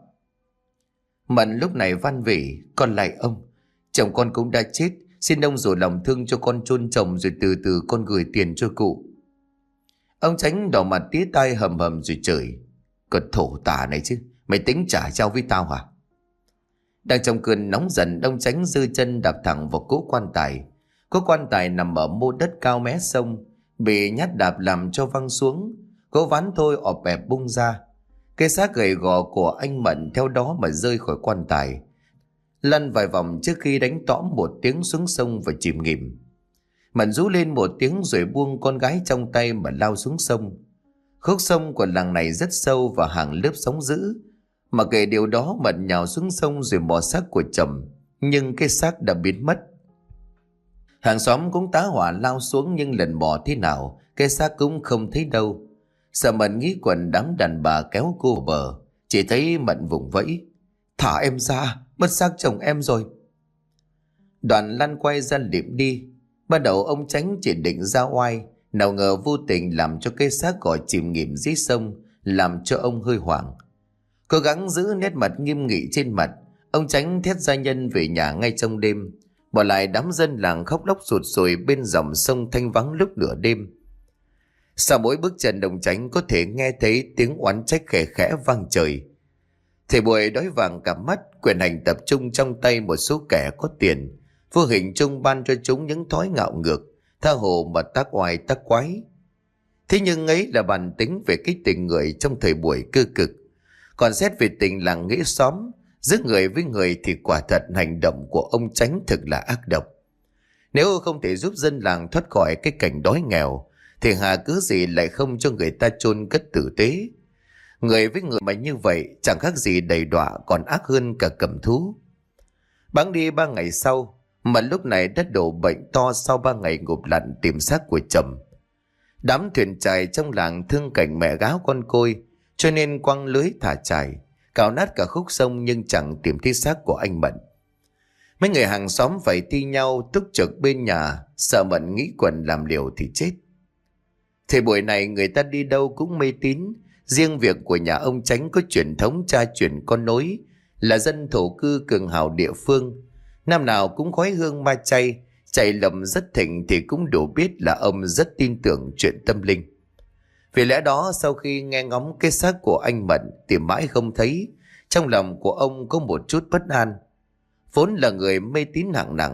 Mận lúc này van vỉ: Con lạy ông, chồng con cũng đã chết, xin ông rồi lòng thương cho con chôn chồng rồi từ từ con gửi tiền cho cụ. Ông Chánh đỏ mặt tía tai hầm hầm rồi chửi: Con thổ tà này chứ, mày tính trả trao với tao hả? Đang trong cơn nóng giận, ông Chánh giơ chân đạp thẳng vào cỗ quan tài. Cỗ quan tài nằm ở mô đất cao mé sông, bị nhát đạp làm cho văng xuống. Cỗ ván thôi ọp ẹp bung ra. Cái xác gầy gò của anh Mận theo đó mà rơi khỏi quan tài, lăn vài vòng trước khi đánh tõm một tiếng xuống sông và chìm nghỉm. Mận rú lên một tiếng rồi buông con gái trong tay mà lao xuống sông. Khúc sông của làng này rất sâu và hàng lớp sóng dữ. Mà kể điều đó, Mận nhào xuống sông rồi mò xác của chồng, nhưng cái xác đã biến mất. Hàng xóm cũng tá hỏa lao xuống, nhưng lần mò thế nào cái xác cũng không thấy đâu. Sợ Mận nghĩ quần, đám đàn bà kéo cô vào bờ, chỉ thấy Mận vùng vẫy: Thả em ra, mất xác chồng em rồi. Đoàn lăn quay ra liệm đi. Ban đầu ông Chánh chỉ định ra oai, nào ngờ vô tình làm cho cái xác gọi chìm nghỉm dưới sông, làm cho ông hơi hoảng. Cố gắng giữ nét mặt nghiêm nghị trên mặt, ông Chánh thét gia nhân về nhà ngay trong đêm, bỏ lại đám dân làng khóc lóc sụt sùi bên dòng sông thanh vắng lúc nửa đêm. Sau mỗi bước chân ông Chánh có thể nghe thấy tiếng oán trách khẽ khẽ vang trời. Thầy Bùi đói vàng cả mắt, quyền hành tập trung trong tay một số kẻ có tiền, vô hình chung ban cho chúng những thói ngạo ngược, tha hồ mà tác oai tác quái. Thế nhưng ấy là bản tính về cái tình người trong thời buổi cơ cực. Còn xét về tình làng nghĩa xóm, giữa người với người thì quả thật hành động của ông Chánh thực là ác độc. Nếu không thể giúp dân làng thoát khỏi cái cảnh đói nghèo, thì hà cớ gì lại không cho người ta chôn cất tử tế. Người với người mà như vậy chẳng khác gì đầy đọa, còn ác hơn cả cầm thú. Bẵng đi 3 ngày sau, mà lúc này đã đổ bệnh to sau 3 ngày ngụp lặn tìm xác của chồng. Đám thuyền chài trong làng thương cảnh mẹ gáo con côi, cho nên quăng lưới thả chài, cào nát cả khúc sông nhưng chẳng tìm thấy xác của anh Mận. Mấy người hàng xóm phải thi nhau túc trực bên nhà, sợ Mận nghĩ quần làm liều thì chết. Thời buổi này người ta đi đâu cũng mê tín. Riêng việc của nhà ông Chánh có truyền thống cha truyền con nối, là dân thổ cư cường hào địa phương, năm nào cũng khói hương ma chay, chạy lầm rất thịnh thì cũng đủ biết là ông rất tin tưởng chuyện tâm linh. Vì lẽ đó sau khi nghe ngóng cái xác của anh Mận tìm mãi không thấy, trong lòng của ông có một chút bất an. Vốn là người mê tín hạng nặng,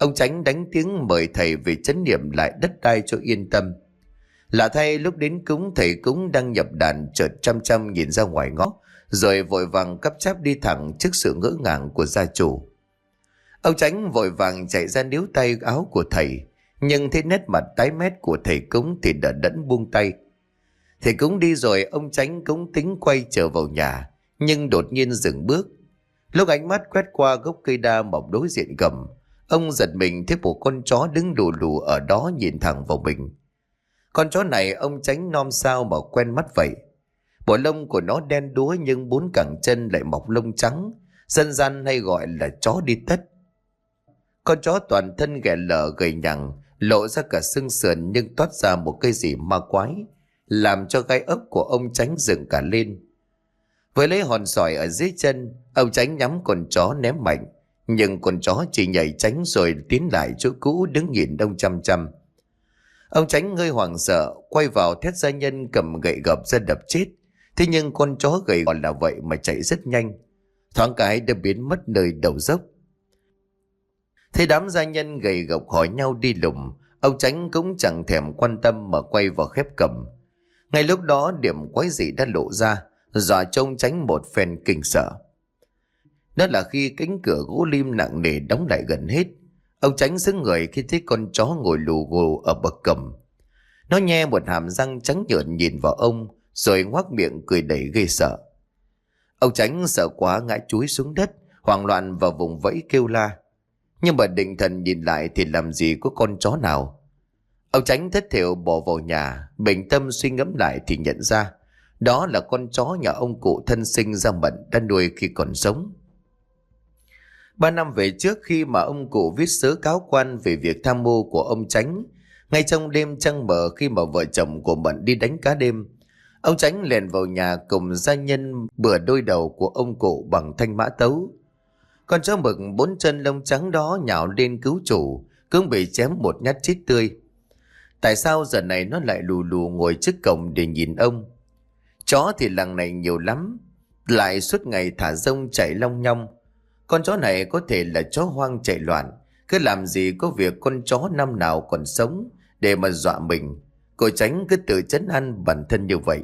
Ông Chánh đánh tiếng mời thầy về trấn niệm lại đất đai cho yên tâm. Lạ thay, lúc đến cúng, thầy cúng đang nhập đàn chợt chăm chăm nhìn ra ngoài ngõ, rồi vội vàng cắp cháp đi thẳng trước sự ngỡ ngàng của gia chủ. Ông Chánh vội vàng chạy ra níu tay áo của thầy, nhưng thấy nét mặt tái mét của thầy cúng thì đờ đẫn buông tay. Thầy cúng đi rồi, ông Chánh cũng tính quay trở vào nhà, nhưng đột nhiên dừng bước. Lúc ánh mắt quét qua gốc cây đa mọc đối diện gầm, ông giật mình thấy một con chó đứng lù lù ở đó nhìn thẳng vào mình. Con chó này ông Chánh nom sao mà quen mắt vậy. Bộ lông của nó đen đúa nhưng bốn cẳng chân lại mọc lông trắng, dân gian hay gọi là chó đi tất. Con chó toàn thân ghẻ lở gầy nhằng, lộ ra cả xương sườn nhưng toát ra một cái gì ma quái, làm cho gai ốc của ông Chánh dựng cả lên. Với lấy hòn sỏi ở dưới chân, ông Chánh nhắm con chó ném mạnh, nhưng con chó chỉ nhảy tránh rồi tiến lại chỗ cũ đứng nhìn ông chăm chăm. Ông Chánh hơi hoảng sợ, quay vào thét gia nhân cầm gậy gộc ra đập chết. Thế nhưng con chó gầy còn là vậy mà chạy rất nhanh, thoáng cái đã biến mất nơi đầu dốc. Thế đám gia nhân gầy gộc hỏi nhau đi lùng, ông Chánh cũng chẳng thèm quan tâm mà quay vào khép cầm. Ngay lúc đó điểm quái dị đã lộ ra, dọa cho ông Chánh một phen kinh sợ. Đó là khi cánh cửa gỗ lim nặng nề đóng lại gần hết. Ông Chánh sững người khi thấy con chó ngồi lù gù ở bậc cầm. Nó nhe một hàm răng trắng nhợn nhìn vào ông, rồi ngoác miệng cười đầy ghê sợ. Ông Chánh sợ quá ngã chúi xuống đất, hoảng loạn và vùng vẫy kêu la. Nhưng mà định thần nhìn lại thì làm gì có con chó nào. Ông Chánh thất thểu bỏ vào nhà, bình tâm suy ngẫm lại thì nhận ra đó là con chó nhà ông cụ thân sinh ra Mận đã nuôi khi còn sống. 3 năm về trước, khi mà ông cụ viết sớ cáo quan về việc tham mô của ông Chánh, ngay trong đêm trăng mờ khi mà vợ chồng của Mận đi đánh cá đêm, ông Chánh lèn vào nhà cùng gia nhân bừa đôi đầu của ông cụ bằng thanh mã tấu. Con chó mực 4 chân lông trắng đó nhào lên cứu chủ, cũng bị chém một nhát chít tươi. Tại sao giờ này nó lại lù lù ngồi trước cổng để nhìn ông? Chó thì làng này nhiều lắm, lại suốt ngày thả rông chạy long nhong. Con chó này có thể là chó hoang chạy loạn, cứ làm gì có việc con chó năm nào còn sống để mà dọa mình. Cô Chánh cứ tự trấn an bản thân như vậy.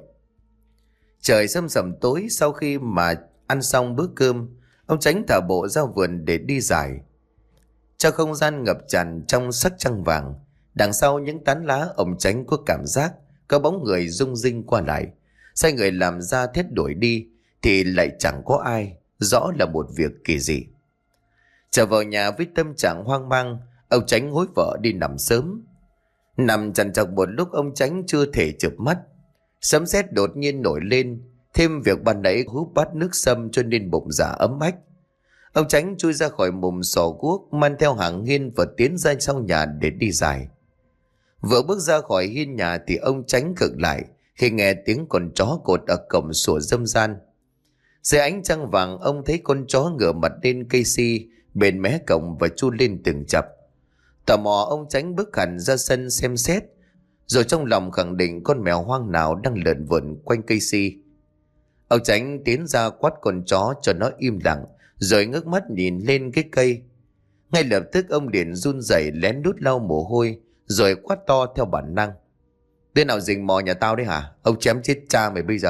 Trời sầm sầm tối, sau khi mà ăn xong bữa cơm, ông Chánh thả bộ ra vườn để đi dải. Trong không gian ngập tràn trong sắc trăng vàng, đằng sau những tán lá, ông Chánh có cảm giác có bóng người rung rinh qua lại. Sai người làm ra thét đuổi đi thì lại chẳng có ai, rõ là một việc kỳ dị. Trở vào nhà với tâm trạng hoang mang, ông Chánh hối vợ đi nằm sớm. Nằm trằn trọc một lúc, ông Chánh chưa thể chợp mắt. Sấm sét đột nhiên nổi lên, thêm việc ban nãy húp bát nước sâm cho nên bụng dạ ấm ách. Ông Chánh chui ra khỏi mùng sò guốc, mang theo hàng hiên và tiến ra sau nhà để đi dải. Vừa bước ra khỏi hiên nhà thì ông Chánh khựng lại khi nghe tiếng con chó cột ở cổng sủa râm ran. Dưới ánh trăng vàng, ông thấy con chó ngửa mặt lên cây si bên mé cổng và chu lên từng chập. Tò mò, ông Chánh bước hẳn ra sân xem xét, rồi trong lòng khẳng định con mèo hoang nào đang lượn vượn quanh cây si. Ông Chánh tiến ra quát con chó cho nó im lặng, rồi ngước mắt nhìn lên cái cây. Ngay lập tức ông liền run rẩy lén lút lau mồ hôi, rồi quát to theo bản năng: "Tên nào rình mò nhà tao đấy hả? Ông chém chết cha mày bây giờ."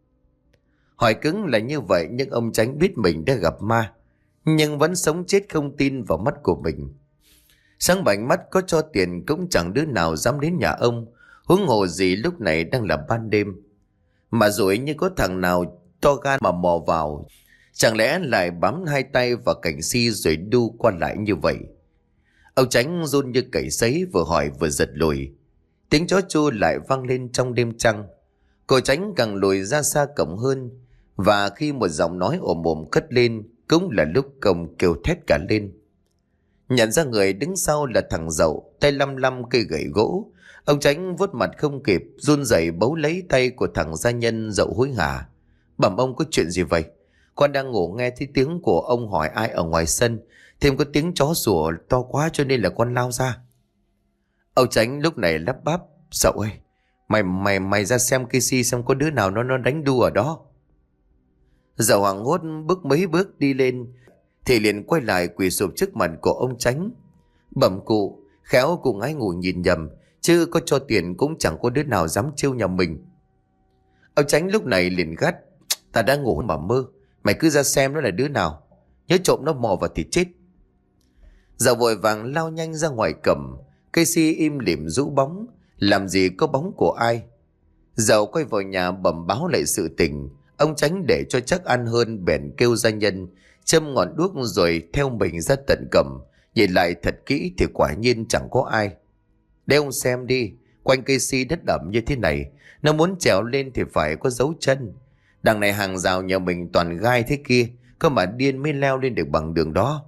Hỏi cứng là như vậy, nhưng ông Chánh biết mình đã gặp ma, nhưng vẫn sống chết không tin vào mắt của mình. Sáng bảnh mắt có cho tiền cũng chẳng đứa nào dám đến nhà ông, huống hồ gì lúc này đang là ban đêm. Mà rồi như có thằng nào to gan mà mò vào, chẳng lẽ lại bám hai tay vào cành si rồi đu qua lại như vậy. Ông Chánh run như cầy sấy, vừa hỏi vừa giật lùi. Tiếng chó chu lại vang lên trong đêm trăng. Cô Chánh càng lùi ra xa cổng hơn, và khi một giọng nói ồm ồm cất lên cũng là lúc công kêu thét cả lên. Nhận ra người đứng sau là thằng Dậu, tay lăm lăm cây gậy gỗ. Ông Chánh vuốt mặt không kịp, run rẩy bấu lấy tay của thằng gia nhân Dậu hối hả: "Bẩm ông, có chuyện gì vậy? Con đang ngủ nghe thấy tiếng của ông hỏi ai ở ngoài sân, thêm có tiếng chó sủa to quá cho nên là con lao ra." Ông Chánh lúc này lắp bắp: "Dậu ơi, mày ra xem cây si xem có đứa nào nó đánh đu ở đó." Dậu hoảng hốt bước mấy bước đi lên thì liền quay lại quỳ sụp trước mặt của ông Chánh. Bẩm cụ, khéo cụ ngái ngủ nhìn nhầm, chứ có cho tiền cũng chẳng có đứa nào dám trêu nhà mình. Ông Chánh lúc này liền gắt: Ta đã ngủ mà mơ, mày cứ ra xem nó là đứa nào, nhớ trộm nó mò vào thì chết. Dạo vội vàng lao nhanh ra ngoài cầm. Casey im lìm rũ bóng, làm gì có bóng của ai. Dạo quay vào nhà bẩm báo lại sự tình. Ông Chánh để cho chắc ăn hơn bèn kêu gia nhân châm ngọn đuốc rồi theo mình ra tận cầm. Nhìn lại thật kỹ thì quả nhiên chẳng có ai. Để ông xem đi, quanh Casey đất ẩm như thế này, nó muốn trèo lên thì phải có dấu chân. Đằng này hàng rào nhà mình toàn gai thế kia, cơ mà điên mới leo lên được bằng đường đó.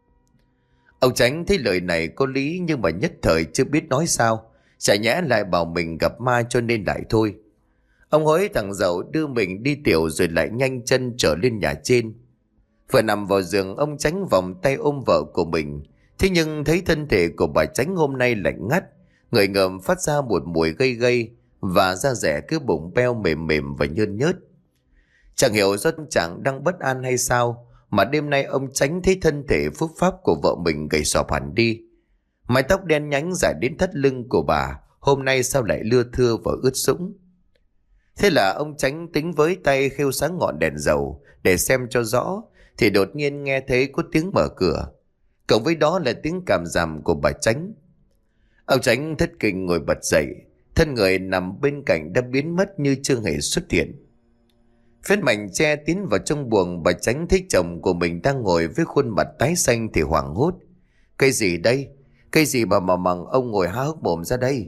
Ông Chánh thấy lời này có lý, nhưng mà nhất thời chưa biết nói sao. Chả nhẽ lại bảo mình gặp ma cho nên lại thôi. Ông hối thằng Dậu đưa mình đi tiểu rồi lại nhanh chân trở lên nhà trên. Vừa nằm vào giường, ông Chánh vòng tay ôm vợ của mình. Thế nhưng thấy thân thể của bà Chánh hôm nay lạnh ngắt, người ngợm phát ra một mùi gây gây, và da rẻ cứ bụng beo mềm mềm và nhơn nhớt. Chẳng hiểu do chẳng đang bất an hay sao mà đêm nay ông Chánh thấy thân thể phúc pháp của vợ mình gầy sọp hẳn đi. Mái tóc đen nhánh dài đến thắt lưng của bà hôm nay sao lại lưa thưa và ướt sũng. Thế là ông Chánh tính với tay khêu sáng ngọn đèn dầu để xem cho rõ, thì đột nhiên nghe thấy có tiếng mở cửa, cộng với đó là tiếng càm ràm của bà Chánh. Ông Chánh thất kinh ngồi bật dậy, thân người nằm bên cạnh đã biến mất như chưa hề xuất hiện. Phết mảnh che tiến vào trong buồng, bà Chánh thấy chồng của mình đang ngồi với khuôn mặt tái xanh thì hoảng hốt. Cây gì đây? Cây gì mà ông ngồi há hốc mồm ra đây?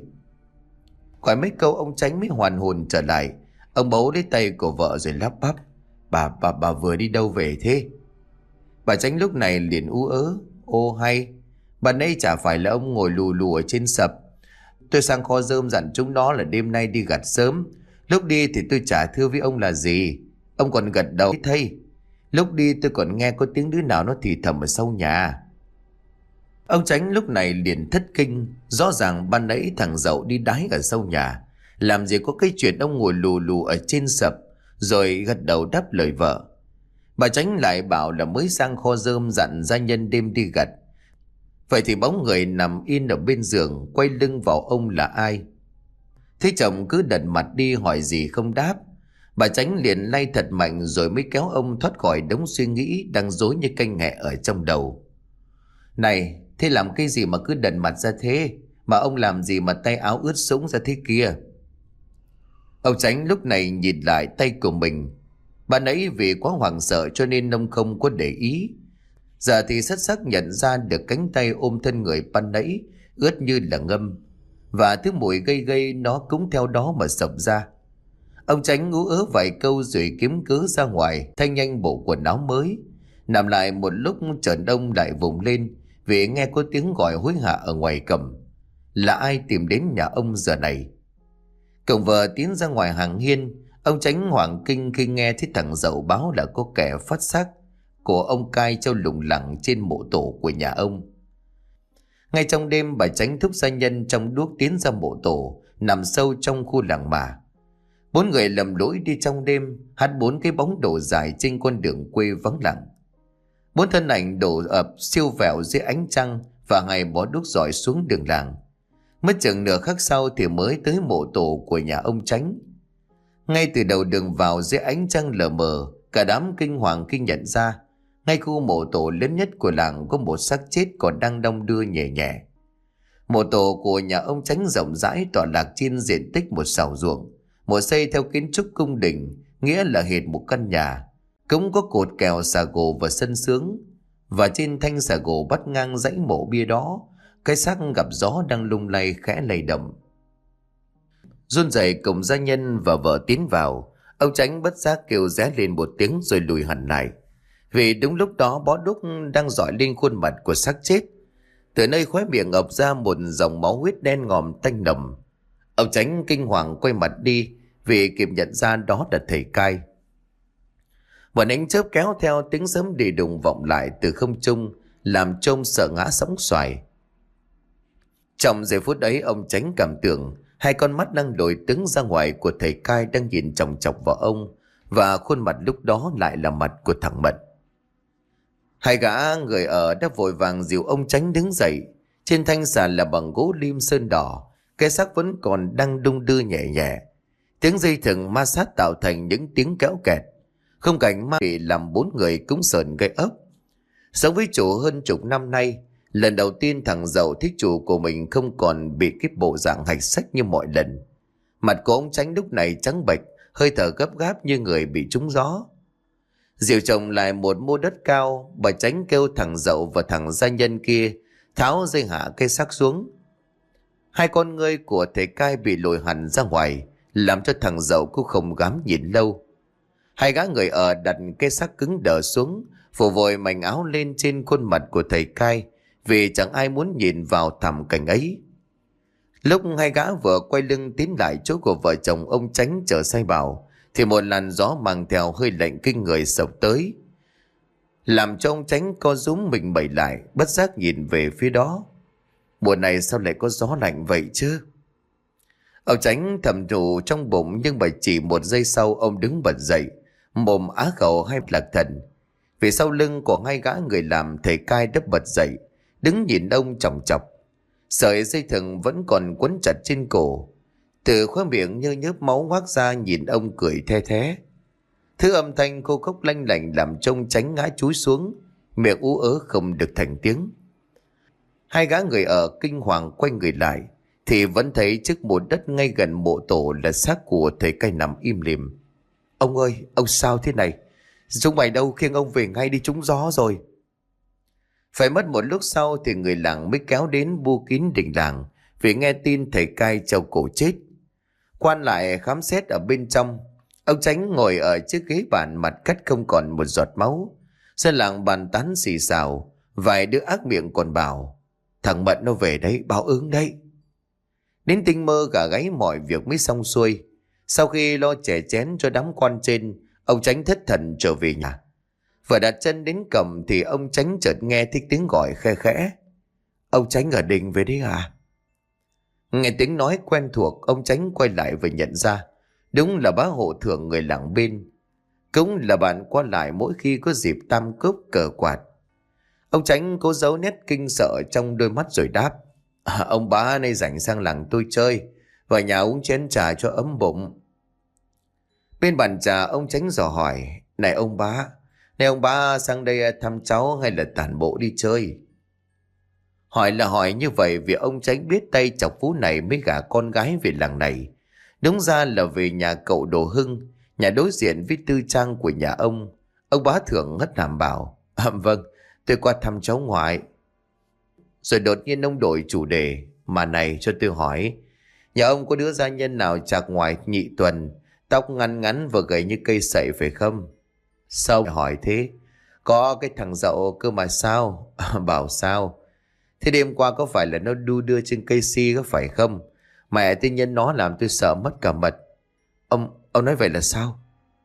Khỏi mấy câu ông Chánh mới hoàn hồn trở lại. Ông bấu lấy tay của vợ rồi lắp bắp: Bà vừa đi đâu về thế? Bà Chánh lúc này liền ú ớ: Ô hay, bà nãy chả phải là ông ngồi lù lù ở trên sập. Tôi sang kho rơm dặn chúng nó là đêm nay đi gặt sớm. Lúc đi thì tôi chả thưa với ông là gì. Ông còn gật đầu thây. Lúc đi tôi còn nghe có tiếng đứa nào nó thì thầm ở sau nhà. Ông Chánh lúc này liền thất kinh. Rõ ràng ban nãy thằng Dậu đi đái ở sau nhà. Làm gì có cái chuyện ông ngồi lù lù ở trên sập. Rồi gật đầu đáp lời vợ. Bà Chánh lại bảo là mới sang kho rơm dặn gia nhân đêm đi gặt. Vậy thì bóng người nằm yên ở bên giường quay lưng vào ông là ai? Thế chồng cứ đần mặt đi hỏi gì không đáp. Bà Chánh liền lay thật mạnh rồi mới kéo ông thoát khỏi đống suy nghĩ đang rối như canh nghẹ ở trong đầu. Này, thế làm cái gì mà cứ đần mặt ra thế? Mà ông làm gì mà tay áo ướt sũng ra thế kia? Ông Chánh lúc này nhìn lại tay của mình. Bà nãy vì quá hoảng sợ cho nên ông không có để ý. Giờ thì xuất sắc nhận ra được cánh tay ôm thân người ban nãy ướt như là ngâm, và thứ mùi gây gây nó cũng theo đó mà sộc ra. Ông Chánh ngú ớ vài câu rồi kiếm cớ ra ngoài thay nhanh bộ quần áo mới. Nằm lại một lúc chợt ông lại vùng lên vì nghe có tiếng gọi hối hả ở ngoài cầm. Là ai tìm đến nhà ông giờ này? Cậu vợ tiến ra ngoài hàng hiên. Ông Chánh hoảng kinh khi nghe thấy thằng Dậu báo là có kẻ phát xác của ông cai treo lủng lẳng trên mộ tổ của nhà ông. Ngay trong đêm, bà Chánh thúc gia nhân trong đuốc tiến ra mộ tổ nằm sâu trong khu làng mả. 4 người lầm lũi đi trong đêm, hắt 4 cái bóng đổ dài trên con đường quê vắng lặng. 4 thân ảnh đổ ập siêu vẹo dưới ánh trăng và ngày bó đuốc rọi xuống đường làng. Mất chừng nửa khắc sau thì mới tới mộ tổ của nhà ông Chánh. Ngay từ đầu đường vào dưới ánh trăng lờ mờ, cả đám kinh hoàng khi nhận ra ngay khu mộ tổ lớn nhất của làng có một xác chết còn đang đong đưa nhẹ nhẹ. Mộ tổ của nhà ông Chánh rộng rãi tọa lạc trên diện tích một sào ruộng, một xây theo kiến trúc cung đình, nghĩa là hệt một căn nhà. Cũng có cột kèo xà gồ và sân sướng, và trên thanh xà gồ bắt ngang dãy mộ bia đó, cái xác gặp gió đang lung lay khẽ lay động. Run rẩy cùng gia nhân và vợ tiến vào. Ông Chánh bất giác kêu ré lên một tiếng rồi lùi hẳn lại, vì đúng lúc đó bó đuốc đang rọi lên khuôn mặt của xác chết. Từ nơi khóe miệng ập ra một dòng máu huyết đen ngòm tanh nồng. Ông Chánh kinh hoàng quay mặt đi vì kịp nhận ra đó là thầy cai. Một ánh chớp kéo theo tiếng sấm đi đùng vọng lại từ không trung, làm trông sợ ngã sóng xoài. Trong giây phút ấy, ông Chánh cảm tưởng hai con mắt đang đổi tướng ra ngoài của thầy cai đang nhìn chòng chọc vào ông, và khuôn mặt lúc đó lại là mặt của thằng Mận. Hai gã người ở đã vội vàng dìu ông Chánh đứng dậy, Trên thanh sàn là bằng gỗ lim sơn đỏ, cái xác vẫn còn đang đung đưa nhẹ nhẹ. Tiếng dây thừng ma sát tạo thành những tiếng kéo kẹt. Không cảnh ma bị làm bốn người cũng sờn gây ốc. Sống với chủ hơn chục năm nay, lần đầu tiên thằng Dậu thích chủ của mình không còn bị cái bộ dạng hạch sách như mọi lần. Mặt của ông Chánh lúc này trắng bệch, hơi thở gấp gáp như người bị trúng gió. Dìu chồng lại một mô đất cao, bà Chánh kêu thằng Dậu và thằng gia nhân kia tháo dây hạ cây xác xuống. Hai con ngươi của thầy cai bị lồi hẳn ra ngoài, làm cho thằng Dậu cũng không dám nhìn lâu. Hai gã người ở đặt cây xác cứng đờ xuống, phủ vội mảnh áo lên trên khuôn mặt của thầy cai, vì chẳng ai muốn nhìn vào thảm cảnh ấy. Lúc hai gã vừa quay lưng tiến lại chỗ của vợ chồng ông Chánh chở say bảo, thì một làn gió mang theo hơi lạnh kinh người sộc tới, làm cho ông Chánh co rúm mình bẩy lại, bất giác nhìn về phía đó. Mùa này sao lại có gió lạnh vậy chứ? Ông Chánh thầm nhủ trong bụng, nhưng mà chỉ một giây sau ông đứng bật dậy, mồm á khẩu hay lạc thần. Vì sau lưng của hai gã người làm, thầy cai đắp bật dậy, đứng nhìn ông chòng chọc. Sợi dây thừng vẫn còn quấn chặt trên cổ, từ khóe miệng nhơ nhớp máu hoác ra, nhìn ông cười the thé. Thứ âm thanh khô khốc lanh lảnh làm trông Chánh ngã chúi xuống, miệng ú ớ không được thành tiếng. Hai gã người ở kinh hoàng quay người lại, thì vẫn thấy trước mộ đất ngay gần mộ tổ là xác của thầy cai nằm im lìm. Ông ơi, ông sao thế này? Chúng mày đâu, khiêng ông về ngay đi, trúng gió rồi. Phải mất một lúc sau thì người làng mới kéo đến bu kín đình làng, vì nghe tin thầy cai treo cổ chết. Quan lại khám xét ở bên trong, ông Chánh ngồi ở chiếc ghế bàn, mặt cắt không còn một giọt máu. Dân làng bàn tán xì xào, vài đứa ác miệng còn bảo, thằng Mận nó về đấy, báo ứng đấy. Đến tinh mơ gà gáy mọi việc mới xong xuôi. Sau khi lo chè chén cho đám quan trên, ông Chánh thất thần trở về nhà. Vừa đặt chân đến cổng thì ông Chánh chợt nghe thấy tiếng gọi khe khẽ. Ông Chánh ở đình về đấy à? Nghe tiếng nói quen thuộc, ông Chánh quay lại và nhận ra đúng là bá hộ thượng người làng bên, cũng là bạn qua lại mỗi khi có dịp tam cốp cờ quạt. Ông Chánh cố giấu nét kinh sợ trong đôi mắt rồi đáp, ông bá nay rảnh sang làng tôi chơi, vào nhà uống chén trà cho ấm bụng. Bên bàn trà ông Chánh dò hỏi, này ông bá sang đây thăm cháu hay là tản bộ đi chơi? Hỏi là hỏi như vậy vì ông Chánh biết tay chọc phú này mới gả con gái về làng này. Đúng ra là về nhà cậu Đồ Hưng, nhà đối diện với tư trang của nhà ông. Ông bá thượng ngất hàm bảo, vâng, tôi qua thăm cháu ngoại. Rồi đột nhiên ông đổi chủ đề, mà này cho tôi hỏi, nhà ông có đứa gia nhân nào chạc ngoài nhị tuần, tóc ngắn ngắn và gầy như cây sậy phải không? Sao hỏi thế? Có cái thằng Dậu cơ mà sao? Bảo sao? Thế đêm qua có phải là nó đu đưa trên cây si có phải không? Mẹ tự nhiên nó làm tôi sợ mất cả mật. Ông nói vậy là sao?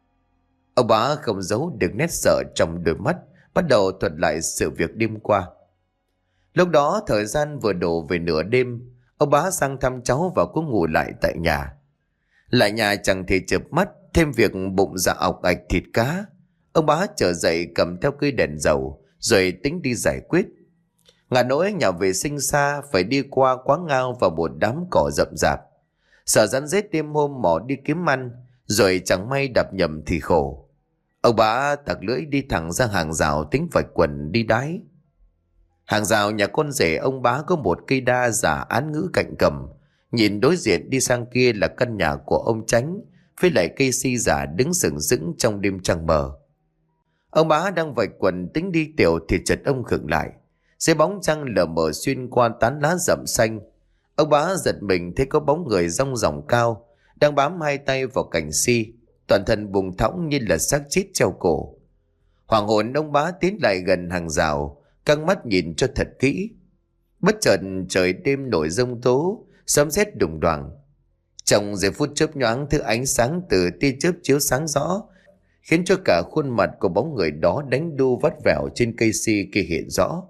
Ông bá không giấu được nét sợ trong đôi mắt, bắt đầu thuật lại sự việc đêm qua. Lúc đó thời gian vừa đổ về nửa đêm, ông bá sang thăm cháu và cũng ngủ lại tại nhà. Lại nhà chẳng thể chợp mắt, thêm việc bụng dạ ọc ạch thịt cá. Ông bá trở dậy cầm theo cây đèn dầu, rồi tính đi giải quyết. Ngả nỗi nhà vệ sinh xa, phải đi qua quá ngao và một đám cỏ rậm rạp. Sợ rắn rết đêm hôm mò đi kiếm ăn, rồi chẳng may đập nhầm thì khổ. Ông bá tặc lưỡi đi thẳng ra hàng rào tính vạch quần đi đái. Hàng rào nhà con rể ông bá có một cây đa giả án ngữ cạnh cầm. Nhìn đối diện đi sang kia là căn nhà của ông Chánh, với lại cây si giả đứng sừng sững trong đêm trăng mờ. Ông bá đang vạch quần tính đi tiểu thì chợt ông khựng lại. Dưới bóng trăng lờ mờ xuyên qua tán lá rậm xanh, ông bá giật mình thấy có bóng người dong dỏng cao đang bám hai tay vào cành si, toàn thân bùng thõng như là xác chết treo cổ. Hoàng hồn ông bá tiến lại gần hàng rào, căng mắt nhìn cho thật kỹ. Bất chợt trời đêm nổi giông tố, sấm sét đùng đoàng. Trong giây phút chớp nhoáng, thứ ánh sáng từ tia chớp chiếu sáng rõ, khiến cho cả khuôn mặt của bóng người đó đánh đu vắt vẻo trên cây si kia hiện rõ.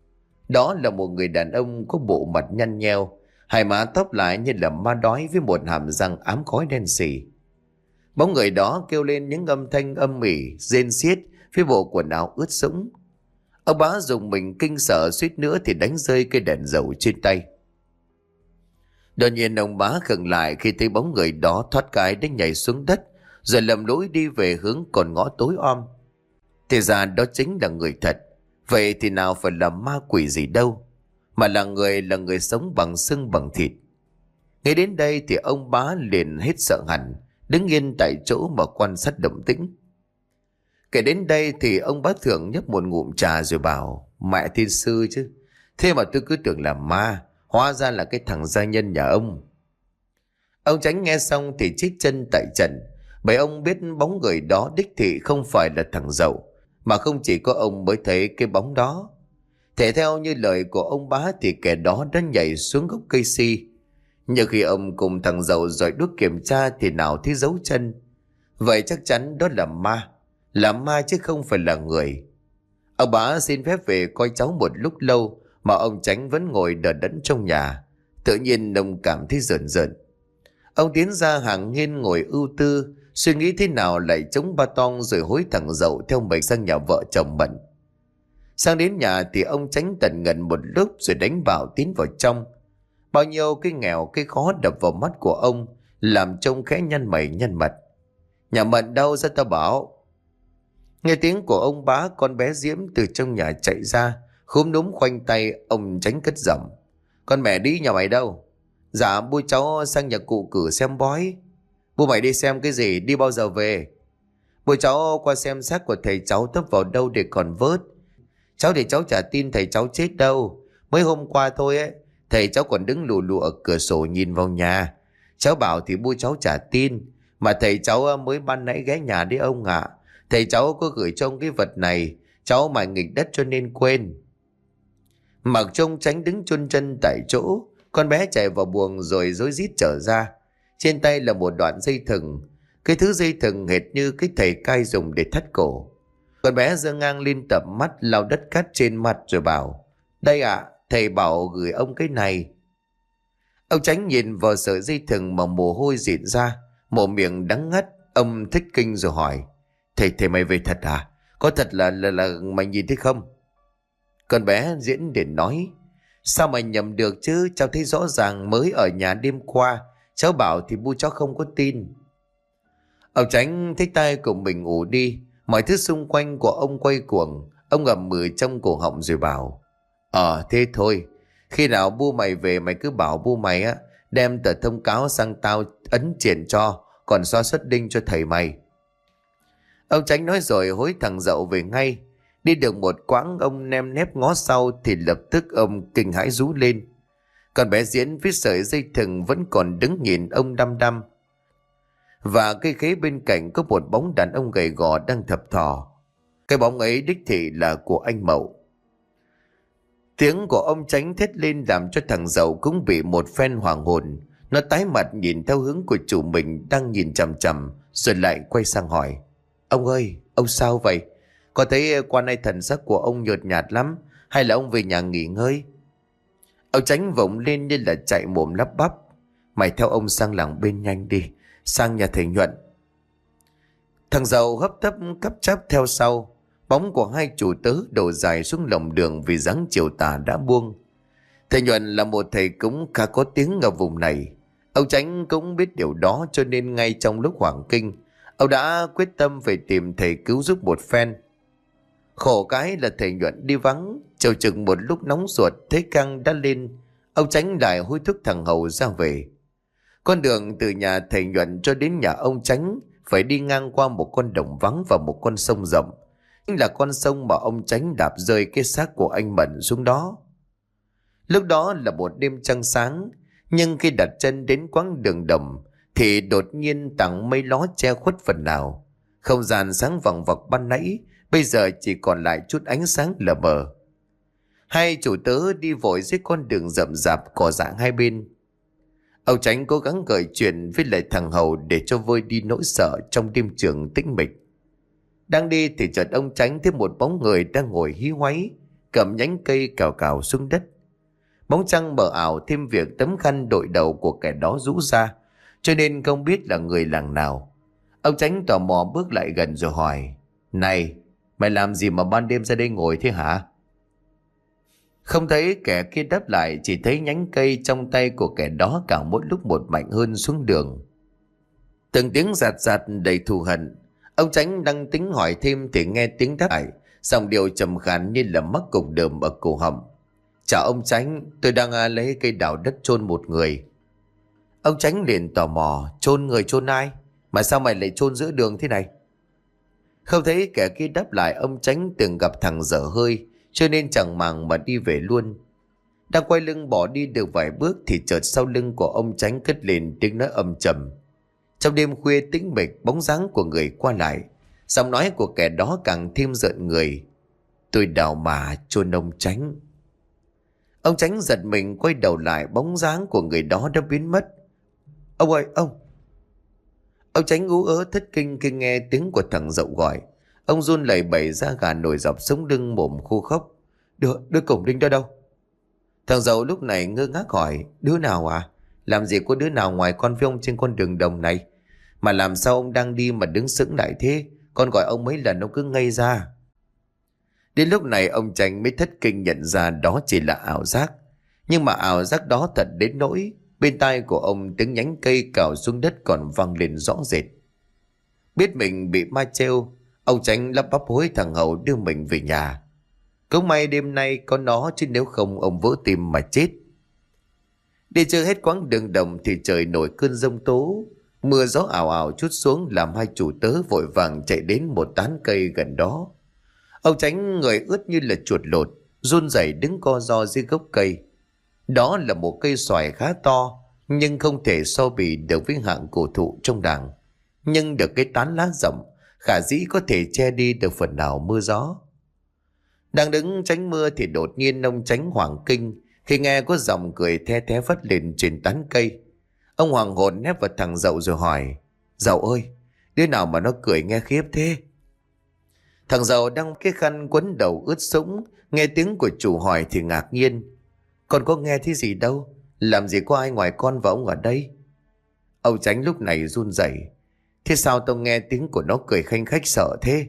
Đó là một người đàn ông có bộ mặt nhăn nheo, hai má tóc lại như là ma đói với một hàm răng ám khói đen sì. Bóng người đó kêu lên những âm thanh âm mỉ, rên xiết với bộ quần áo ướt sũng. Ông bá dùng mình kinh sợ suýt nữa thì đánh rơi cây đèn dầu trên tay. Đột nhiên ông bá khựng lại khi thấy bóng người đó thoát cái đến nhảy xuống đất, rồi lầm lũi đi về hướng con ngõ tối om. Thì ra đó chính là người thật. Vậy thì nào phải là ma quỷ gì đâu, mà là người sống bằng xương bằng thịt. Ngay đến đây thì ông bá liền hết sợ hẳn, đứng yên tại chỗ mà quan sát động tĩnh. Kể đến đây thì ông bá Thượng nhấp một ngụm trà rồi bảo: Mẹ thiên sư chứ, thế mà tôi cứ tưởng là ma, hóa ra là cái thằng gia nhân nhà ông. Ông Chánh nghe xong thì chết chân tại trận, bởi ông biết bóng người đó đích thị không phải là thằng Dậu, mà không chỉ có ông mới thấy cái bóng đó. Thể theo như lời của ông bá thì kẻ đó đã nhảy xuống gốc cây si. Nhưng khi ông cùng thằng Dậu rồi đuốc kiểm tra thì nào thấy dấu chân. Vậy chắc chắn đó là ma chứ không phải là người. Ông bá xin phép về coi cháu một lúc lâu, mà ông Chánh vẫn ngồi đờ đẫn trong nhà. Tự nhiên ông cảm thấy rợn rợn. Ông tiến ra hàng hiên ngồi ưu tư, suy nghĩ thế nào lại chống ba tong, rồi hối thằng Dậu theo mình sang nhà vợ chồng Mận. Sang đến nhà thì ông Chánh tần ngần một lúc rồi đánh vào tiến vào trong. Bao nhiêu cái nghèo cái khó đập vào mắt của ông, làm trông khẽ nhăn mày nhăn mặt. Nhà Mận đâu ra tao bảo. Nghe tiếng của ông bá, con bé Diễm từ trong nhà chạy ra, khúm núm khoanh tay. Ông Chánh cất giọng: Con mẹ đi, nhà mày đâu? Dạ bố cháu sang nhà cụ Cử xem bói. Bố mày đi xem cái gì, đi bao giờ về? Bố cháu qua xem xác của thầy cháu tấp vào đâu để còn vớt. Cháu để cháu chả tin thầy cháu chết đâu. Mới hôm qua thôi ấy, thầy cháu còn đứng lù lù ở cửa sổ nhìn vào nhà. Cháu bảo thì bố cháu chả tin. Mà thầy cháu mới ban nãy ghé nhà đấy ông ạ. Thầy cháu có gửi cho ông cái vật này, cháu mải nghịch đất cho nên quên. Mặc trông Tránh đứng chôn chân tại chỗ. Con bé chạy vào buồng rồi rối rít trở ra. Trên tay là một đoạn dây thừng. Cái thứ dây thừng hệt như cái thầy cai dùng để thắt cổ. Con bé giơ ngang lên tầm mắt, lau đất cát trên mặt rồi bảo: Đây ạ, thầy bảo gửi ông cái này. Ông Tránh nhìn vào sợi dây thừng mà mồ hôi rịn ra, mồm miệng đắng ngắt. Ông thất kinh rồi hỏi: Thầy mày về thật à? Có thật là mày nhìn thấy không? Con bé diễn để nói: Sao mày nhầm được chứ, cháu thấy rõ ràng mới ở nhà đêm qua. Cháu bảo thì bu cháu không có tin. Ông Tránh thấy tai của mình ù đi, mọi thứ xung quanh của ông quay cuồng. Ông ngậm mừ trong cổ họng rồi bảo: Thế thôi, khi nào bu mày về mày cứ bảo bu mày á đem tờ thông cáo sang tao ấn triển cho, còn xóa xuất đinh cho thầy mày. Ông Tránh nói rồi hối thằng Dậu về ngay. Đi được một quãng ông nem nép ngó sau thì lập tức ông kinh hãi rú lên. Còn bé Diễn phía sợi dây thừng vẫn còn đứng nhìn ông đăm đăm. Và cây khế bên cạnh có một bóng đàn ông gầy gò đang thập thò. Cái bóng ấy đích thị là của anh Mậu. Tiếng của ông Tránh thét lên làm cho thằng Dậu cũng bị một phen hoàng hồn. Nó tái mặt nhìn theo hướng của chủ mình đang nhìn chằm chằm, rồi lại quay sang hỏi: Ông ơi, ông sao vậy? Có thấy qua nay thần sắc của ông nhợt nhạt lắm, hay là ông về nhà nghỉ ngơi? Ông Tránh vọng lên như là chạy mồm lắp bắp: Mày theo ông sang làng bên nhanh đi, sang nhà thầy Nhuận. Thằng Dậu hấp tấp cắp cháp theo sau. Bóng của hai chủ tớ đổ dài xuống lòng đường vì dáng chiều tà đã buông. Thầy Nhuận là một thầy cúng khá có tiếng ở vùng này. Ông Tránh cũng biết điều đó, cho nên ngay trong lúc hoảng kinh, ông đã quyết tâm phải tìm thầy cứu giúp một phen. Khổ cái là thầy Nhuận đi vắng. Chầu chừng một lúc nóng ruột thấy căng đã lên, ông Tránh lại hối thúc thằng Hầu ra về. Con đường từ nhà thầy Nhuận cho đến nhà ông Tránh phải đi ngang qua một con đồng vắng và một con sông rộng. Chính là con sông mà ông Tránh đạp rơi cái xác của anh Mận xuống đó. Lúc đó là một đêm trăng sáng, nhưng khi đặt chân đến quãng đường đồng thì đột nhiên tảng mây ló che khuất phần nào. Không gian sáng vằng vặc ban nãy bây giờ chỉ còn lại chút ánh sáng lờ mờ. Hai chủ tớ đi vội dưới con đường rậm rạp cỏ rạng hai bên. Ông Tránh cố gắng gợi chuyện với lại thằng Hầu để cho vơi đi nỗi sợ trong đêm trường tĩnh mịch. Đang đi thì chợt ông Tránh thấy một bóng người đang ngồi hí hoáy, cầm nhánh cây cào cào xuống đất. Bóng trăng mờ ảo thêm việc tấm khăn đội đầu của kẻ đó rũ ra, cho nên không biết là người làng nào. Ông Tránh tò mò bước lại gần rồi hỏi: Này, mày làm gì mà ban đêm ra đây ngồi thế hả? Không thấy kẻ kia đáp lại, chỉ thấy nhánh cây trong tay của kẻ đó càng mỗi lúc một mạnh hơn xuống đường. Từng tiếng giạt giạt đầy thù hận. Ông Chánh đang tính hỏi thêm thì nghe tiếng đáp lại, giọng điệu trầm khàn như là mắc cục đờm ở cổ họng. Chào ông Chánh, tôi đang lấy cây đào đất chôn một người. Ông Chánh liền tò mò, chôn người chôn ai? Mà sao mày lại chôn giữa đường thế này? Không thấy kẻ kia đáp lại, ông Chánh từng gặp thằng dở hơi, cho nên chẳng màng mà đi về luôn. Đang quay lưng bỏ đi được vài bước thì chợt sau lưng của ông Chánh cất lên tiếng nói âm trầm. Trong đêm khuya tĩnh mịch, bóng dáng của người qua lại, giọng nói của kẻ đó càng thêm rợn người. Tôi đào mà chôn ông Chánh. Ông Chánh giật mình quay đầu lại, bóng dáng của người đó đã biến mất. Ông ơi, ông! Ông Chánh ú ớ thất kinh khi nghe tiếng của thằng Dậu gọi. Ông run lẩy bẩy, da gà nổi dọc sống lưng, mồm khô khốc. Đứa Cổng Đinh đó đâu? Thằng Dậu lúc này ngơ ngác hỏi. Đứa nào à? Làm gì có đứa nào ngoài con với ông trên con đường đồng này? Mà làm sao ông đang đi mà đứng sững lại thế? Con gọi ông mấy lần ông cứ ngây ra. Đến lúc này ông Chánh mới thất kinh nhận ra đó chỉ là ảo giác. Nhưng mà ảo giác đó thật đến nỗi bên tai của ông tiếng nhánh cây cào xuống đất còn vang lên rõ rệt. Biết mình bị ma trêu, ông Chánh lắp bắp hối thằng Hậu đưa mình về nhà. Cũng may đêm nay có nó, chứ nếu không ông vỡ tim mà chết. Đi chưa hết quãng đường đồng thì trời nổi cơn giông tố. Mưa gió ảo ảo trút xuống làm hai chủ tớ vội vàng chạy đến một tán cây gần đó. Ông Chánh người ướt như là chuột lột, run rẩy đứng co ro dưới gốc cây. Đó là một cây xoài khá to, nhưng không thể so bì được với hạng cổ thụ trong làng. Nhưng được cái tán lá rộng, khả dĩ có thể che đi được phần nào mưa gió. Đang đứng tránh mưa thì đột nhiên ông Chánh hoảng kinh khi nghe có giọng cười the thé vất lên trên tán cây. Ông hoàng hồn nép vào thằng Dậu rồi hỏi. Dậu ơi, đứa nào mà nó cười nghe khiếp thế? Thằng Dậu đang cái khăn quấn đầu ướt sũng, nghe tiếng của chủ hỏi thì ngạc nhiên. Con có nghe thấy gì đâu, làm gì có ai ngoài con và ông ở đây? Ông Chánh lúc này run rẩy. Thế sao tao nghe tiếng của nó cười khanh khách sợ thế?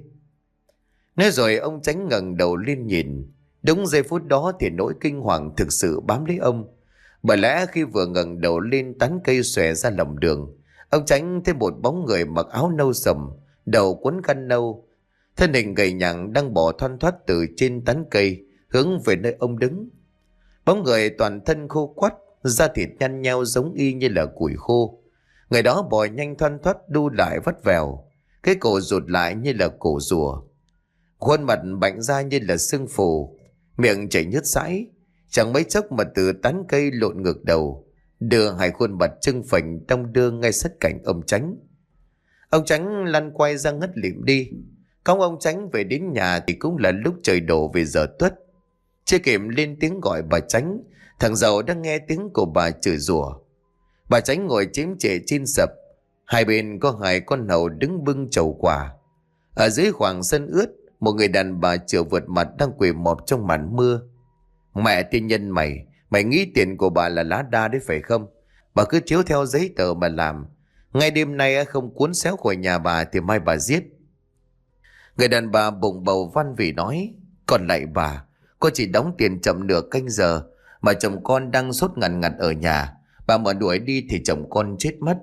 Nói rồi ông Chánh ngẩng đầu lên nhìn. Đúng giây phút đó thì nỗi kinh hoàng thực sự bám lấy ông. Bởi lẽ khi vừa ngẩng đầu lên tán cây xòe ra lòng đường, ông Chánh thấy một bóng người mặc áo nâu sầm, đầu quấn khăn nâu, thân hình gầy nhẳng đang bò thoăn thoắt từ trên tán cây hướng về nơi ông đứng. Bóng người toàn thân khô quắt, da thịt nhăn nheo giống y như là củi khô. Người đó bò nhanh thoăn thoắt đu lại vắt vèo, cái cổ rụt lại như là cổ rùa. Khuôn mặt bạnh ra như là sưng phù, miệng chảy nhớt dãi. Chẳng mấy chốc mà từ tán cây lộn ngược đầu, đưa hai khuôn mặt trưng phình đong đưa ngay sát cạnh ông Chánh. Ông Chánh lăn quay ra ngất lịm đi. Cõng ông Chánh về đến nhà thì cũng là lúc trời đổ về giờ tuất. Chưa kịp lên tiếng gọi bà Chánh, thằng Dậu đang nghe tiếng của bà chửi rủa. Bà Chánh ngồi chém chệ trên sập, hai bên có hai con hầu đứng bưng chầu quả. Ở dưới khoảng sân ướt, một người đàn bà chửa vượt mặt đang quỳ mọp trong màn mưa. Mẹ tiên nhân mày nghĩ tiền của bà là lá đa đấy phải không? Bà cứ chiếu theo giấy tờ mà làm. Ngay đêm nay không cuốn xéo khỏi nhà bà thì mai bà giết. Người đàn bà bụng bầu van vỉ nói. Còn lại bà, con chỉ đóng tiền chậm nửa canh giờ mà chồng con đang sốt ngằn ngặt ở nhà. Bà mà đuổi đi thì chồng con chết mất.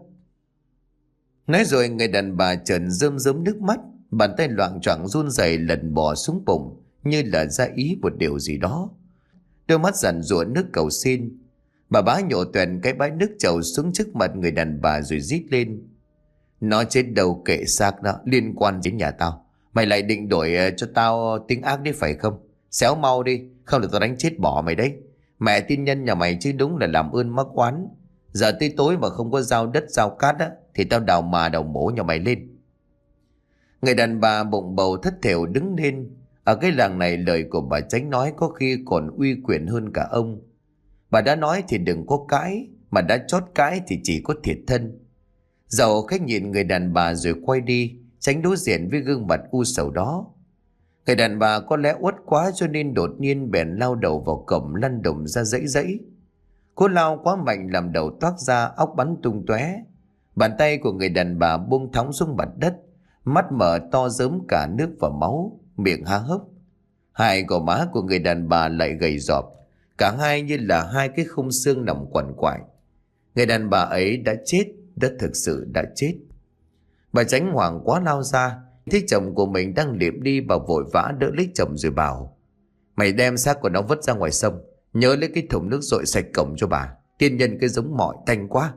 Nói rồi người đàn bà trần rơm rớm nước mắt, bàn tay loạng choạng run rẩy lần bỏ xuống bụng như là ra ý một điều gì đó. Đôi mắt giàn giụa nước cầu xin. Bà bá nhổ toẹn cái bãi nước trầu xuống trước mặt người đàn bà rồi rít lên. Nó chết đầu kệ xác đó, liên quan đến nhà tao. Mày lại định đổi cho tao tiếng ác đấy phải không? Xéo mau đi, không là tao đánh chết bỏ mày đấy. Mẹ tiên nhân nhà mày chứ đúng là làm ơn mắc oán. Giờ tới tối mà không có dao đất dao cát á thì tao đào mà đầu mổ nhà mày lên. Người đàn bà bụng bầu thất thểu đứng lên. Ở cái làng này lời của bà Chánh nói có khi còn uy quyền hơn cả ông. Bà đã nói thì đừng có cãi, mà đã chót cãi thì chỉ có thiệt thân. Dậu khách nhìn người đàn bà rồi quay đi, tránh đối diện với gương mặt u sầu đó. Người đàn bà có lẽ uất quá cho nên đột nhiên bèn lao đầu vào cổng lăn đùng ra dãy dãy. Cô lao quá mạnh làm đầu toác ra, óc bắn tung tóe. Bàn tay của người đàn bà buông thõng xuống mặt đất, mắt mở to rớm cả nước và máu, miệng há hốc. Hai gò má của người đàn bà lại gầy rọp, Cả hai như là hai cái khung xương nằm quằn quại. Người đàn bà ấy đã chết, đã thực sự đã chết. Bà Chánh hoảng quá lao ra, thấy chồng của mình đang liệm đi, bà vội vã đỡ lấy chồng rồi bảo: Mày đem xác của nó vứt ra ngoài sông, nhớ lấy cái thùng nước dội sạch cổng cho bà. Tiên nhân cái giống mọi tanh quá.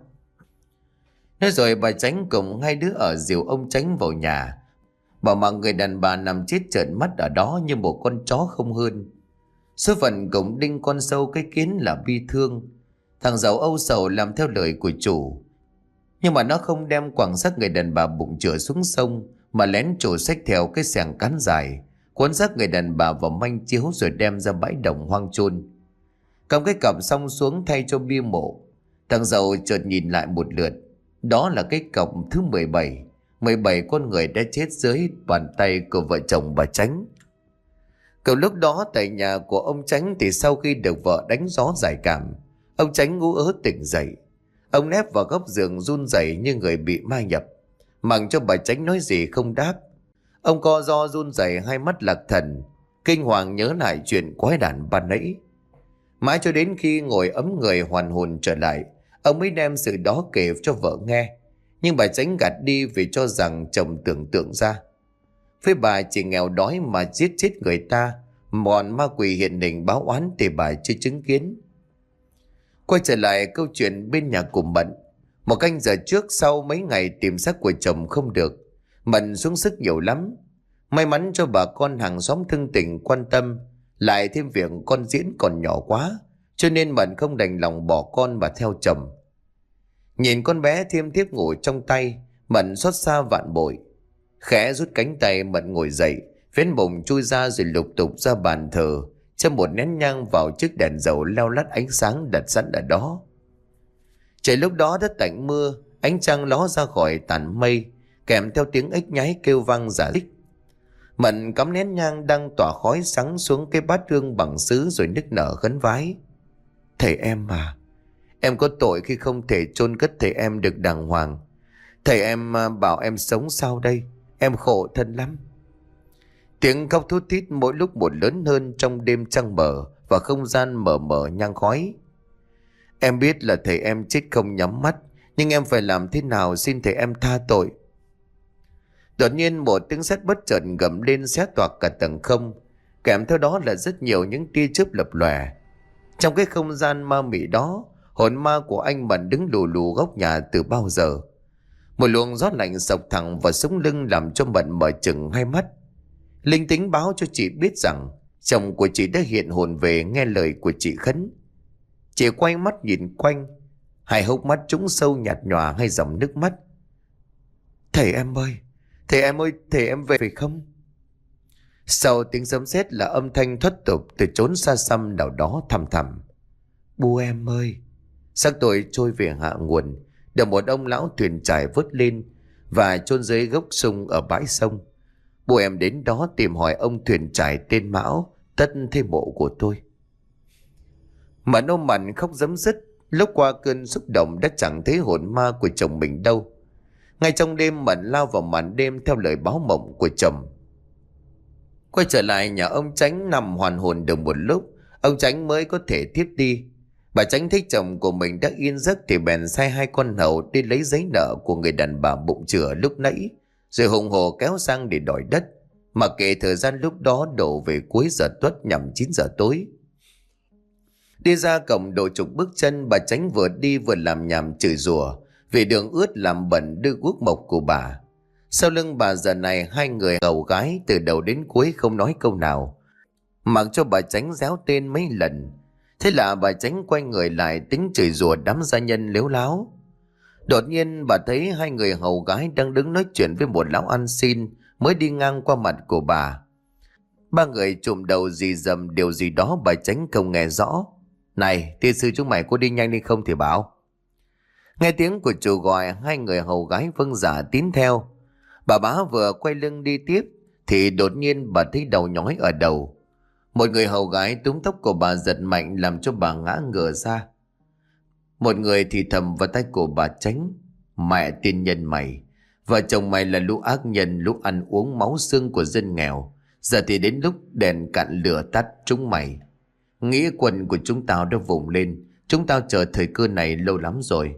Nói rồi bà Chánh cùng hai đứa ở dìu ông Chánh vào nhà. Bảo mà người đàn bà nằm chết trợn mắt ở đó như một con chó không hơn. Số phận cũng đinh con sâu cái kiến là bi thương. Thằng giàu âu sầu làm theo lời của chủ, nhưng mà nó không đem quẳng xác người đàn bà bụng chửa xuống sông, mà lén trổ xách theo cái xẻng cán dài, cuốn xác người đàn bà vào manh chiếu rồi đem ra bãi đồng hoang chôn. Cầm cái cặp xong xuống thay cho bia mộ. Thằng giàu chợt nhìn lại một lượt. Đó là cái cọc thứ 17. 17 con người đã chết dưới bàn tay của vợ chồng bà Chánh. Cậu lúc đó tại nhà của ông Chánh thì sau khi được vợ đánh gió giải cảm, ông Chánh ngu ớ tỉnh dậy. Ông nép vào góc giường run rẩy như người bị ma nhập, mặc cho bà Chánh nói gì không đáp. Ông co ro run rẩy, hai mắt lạc thần, kinh hoàng nhớ lại chuyện quái đản ban nãy. Mãi cho đến khi ngồi ấm người hoàn hồn trở lại, ông mới đem sự đó kể cho vợ nghe. Nhưng bà Chánh gạt đi vì cho rằng chồng tưởng tượng ra. Với bà chỉ nghèo đói mà giết chết người ta, bọn ma quỷ hiện hình báo oán thì bà chưa chứng kiến. Quay trở lại câu chuyện bên nhà của Mận. Một canh giờ trước, sau mấy ngày tìm xác của chồng không được, Mận xuống sức nhiều lắm. May mắn cho bà con hàng xóm thương tình quan tâm, lại thêm việc con Diễn còn nhỏ quá, cho nên Mận không đành lòng bỏ con mà theo chồng. Nhìn con bé thiêm thiếp ngủ trong tay, Mận xót xa vạn bội. Khẽ rút cánh tay, Mận ngồi dậy, vén mùng chui ra rồi lục tục ra bàn thờ, châm một nén nhang vào chiếc đèn dầu leo lắt ánh sáng đặt sẵn ở đó. Trời lúc đó đã tạnh mưa, ánh trăng ló ra khỏi tàn mây, kèm theo tiếng ếch nhái kêu vang rả rích. Mận cắm nén nhang đang tỏa khói sáng xuống cái bát hương bằng sứ rồi nức nở khấn vái: Thầy em mà, em có tội khi không thể chôn cất thầy em được đàng hoàng. Thầy em bảo em sống sao đây, em khổ thân lắm. Tiếng khóc thút thít mỗi lúc một lớn hơn trong đêm trăng mờ và không gian mờ mờ nhang khói. Em biết là thầy em chết không nhắm mắt, nhưng em phải làm thế nào xin thầy em tha tội. Đột nhiên một tiếng sét bất chợt gầm lên xé toạc cả tầng không, kèm theo đó là rất nhiều những tia chớp lập lòe. Trong cái không gian ma mị đó, hồn ma của anh Mận đứng lù lù góc nhà từ bao giờ. Một luồng gió lạnh sộc thẳng vào sống lưng làm cho Mận mở chừng hai mắt. Linh tính báo cho chị biết rằng chồng của chị đã hiện hồn về nghe lời của chị khấn. Chị quay mắt nhìn quanh, hai hốc mắt trũng sâu nhạt nhòa hai dòng nước mắt. Thầy em ơi, thầy em ơi, thầy em về phải không? Sau tiếng sấm sét là âm thanh thoát tục từ chốn xa xăm nào đó thầm thầm. Bu em ơi. Xác tôi trôi về hạ nguồn, được một ông lão thuyền trải vớt lên và chôn dưới gốc sung ở bãi sông. Bu em đến đó tìm hỏi ông thuyền trải tên Mão, tất thế mộ của tôi. Mận ôm Mận khóc rấm rứt, lúc qua cơn xúc động đã chẳng thấy hồn ma của chồng mình đâu. Ngay trong đêm, Mận lao vào màn đêm theo lời báo mộng của chồng. Quay trở lại nhà ông Chánh nằm hoàn hồn được một lúc, ông Chánh mới có thể thiếp đi. Bà Chánh thấy chồng của mình đã yên giấc thì bèn sai hai con hầu đi lấy giấy nợ của người đàn bà bụng chửa lúc nãy, rồi hùng hổ kéo sang để đòi đất. Mặc kệ thời gian lúc đó đổ về cuối giờ tuất nhằm 9 giờ tối. Đi ra cổng độ chục bước chân, bà Chánh vừa đi vừa làm nhảm chửi rủa vì đường ướt làm bẩn đưa guốc mộc của bà. Sau lưng bà giờ này hai người hầu gái từ đầu đến cuối không nói câu nào, mặc cho bà Chánh réo tên mấy lần. Thế là bà Chánh quay người lại tính chửi rủa đám gia nhân lếu láo. Đột nhiên bà thấy hai người hầu gái đang đứng nói chuyện với một lão ăn xin mới đi ngang qua mặt của bà. Ba người trụm đầu rì rầm điều gì đó bà Chánh không nghe rõ. Này, tiên sư chúng mày có đi nhanh đi không thì bảo. Nghe tiếng của chủ gọi, hai người hầu gái vâng dạ tín theo. Bà bá vừa quay lưng đi tiếp thì đột nhiên bà thấy đầu nhói ở đầu. Một người hầu gái túm tóc của bà giật mạnh làm cho bà ngã ngửa ra. Một người thì thầm vào tay của bà Chánh: Mẹ tiên nhân mày, vợ chồng mày là lũ ác nhân, lũ ăn uống máu xương của dân nghèo. Giờ thì đến lúc đèn cạn lửa tắt chúng mày. Nghĩa quân của chúng tao đã vùng lên. Chúng tao chờ thời cơ này lâu lắm rồi.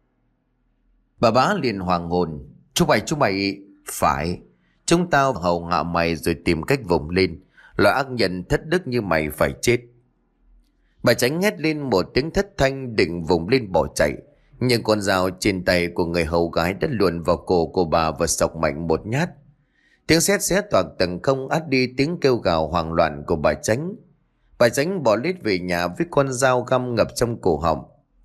Bà bá liền hoàng hồn. Chúng mày. Phải. Chúng tao hầu hạ mày rồi tìm cách vùng lên. Loại ác nhân thất đức như mày phải chết. Bà Chánh hét lên một tiếng thất thanh định vùng lên bỏ chạy. Nhưng con dao trên tay của người hầu gái đã luồn vào cổ của bà và sọc mạnh một nhát. Tiếng sét xé toạc tầng không át đi tiếng kêu gào hoảng loạn của bà Chánh. Bà Chánh bỏ lết về nhà với con dao găm ngập trong cổ họng.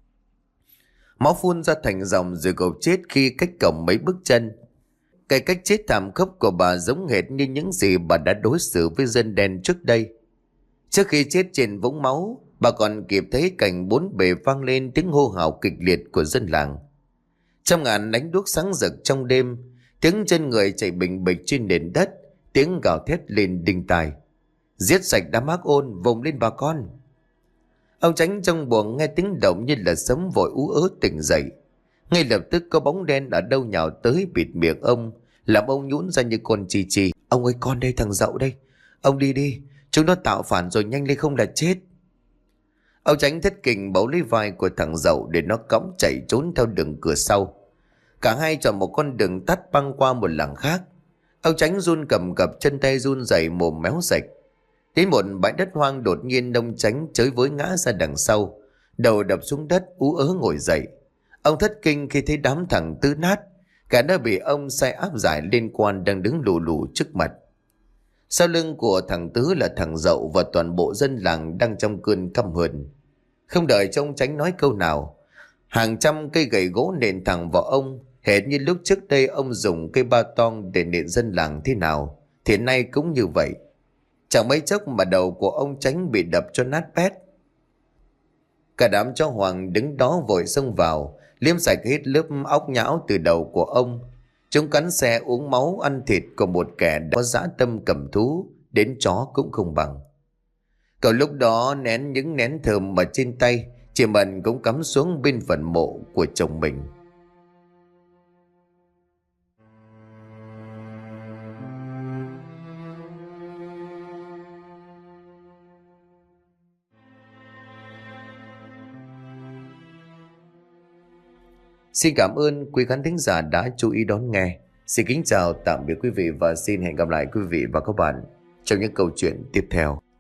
Máu phun ra thành dòng rồi gục chết khi cách cổng mấy bước chân. Cái cách chết thảm khốc của bà giống hệt như những gì bà đã đối xử với dân đen trước đây. Trước khi chết trên vũng máu, bà còn kịp thấy cảnh bốn bề vang lên tiếng hô hào kịch liệt của dân làng. Trong ngàn ánh đuốc sáng rực trong đêm, tiếng chân người chạy bình bịch trên nền đất, tiếng gào thét lên đinh tai. Giết sạch đám ác ôn, vùng lên bà con. Ông Chánh trong buồng nghe tiếng động như là sấm vội ú ớ tỉnh dậy. Ngay lập tức có bóng đen ở đâu nhào tới bịt miệng ông, làm ông nhũn ra như con chi chi. Ông ơi, con đây, thằng Dậu đây. Ông đi đi, chúng nó tạo phản rồi, nhanh lên không là chết. Ông Chánh thất kinh bấu lấy vai của thằng Dậu để nó cõng chạy trốn theo đường cửa sau. Cả hai chọn một con đường tắt băng qua một làng khác. Ông Chánh run cầm cập, chân tay run rẩy, mồm méo sạch. Đến một bãi đất hoang, đột nhiên ông Chánh chới với ngã ra đằng sau, đầu đập xuống đất ú ớ ngồi dậy. Ông thất kinh khi thấy đám thằng Tư nát, cả đã bị ông sai áp giải liên quan đang đứng lù lù trước mặt. Sau lưng của thằng Tứ là thằng Dậu và toàn bộ dân làng đang trong cơn căm hờn. Không đợi cho ông Chánh nói câu nào, hàng trăm cây gậy gỗ nện thẳng vào ông, hệt như lúc trước đây ông dùng cây ba tong để nện dân làng thế nào, thì nay cũng như vậy. Chẳng mấy chốc mà đầu của ông Chánh bị đập cho nát bét. Cả đám chó hoàng đứng đó vội xông vào, liếm sạch hết lớp óc nhão từ đầu của ông. Chúng cắn xé uống máu ăn thịt của một kẻ đã có dã tâm cầm thú, đến chó cũng không bằng. Cậu lúc đó nén những nén thơm mà trên tay, chị Mận cũng cắm xuống bên phần mộ của chồng mình. Xin cảm ơn quý khán thính giả đã chú ý đón nghe. Xin kính chào tạm biệt quý vị và xin hẹn gặp lại quý vị và các bạn trong những câu chuyện tiếp theo.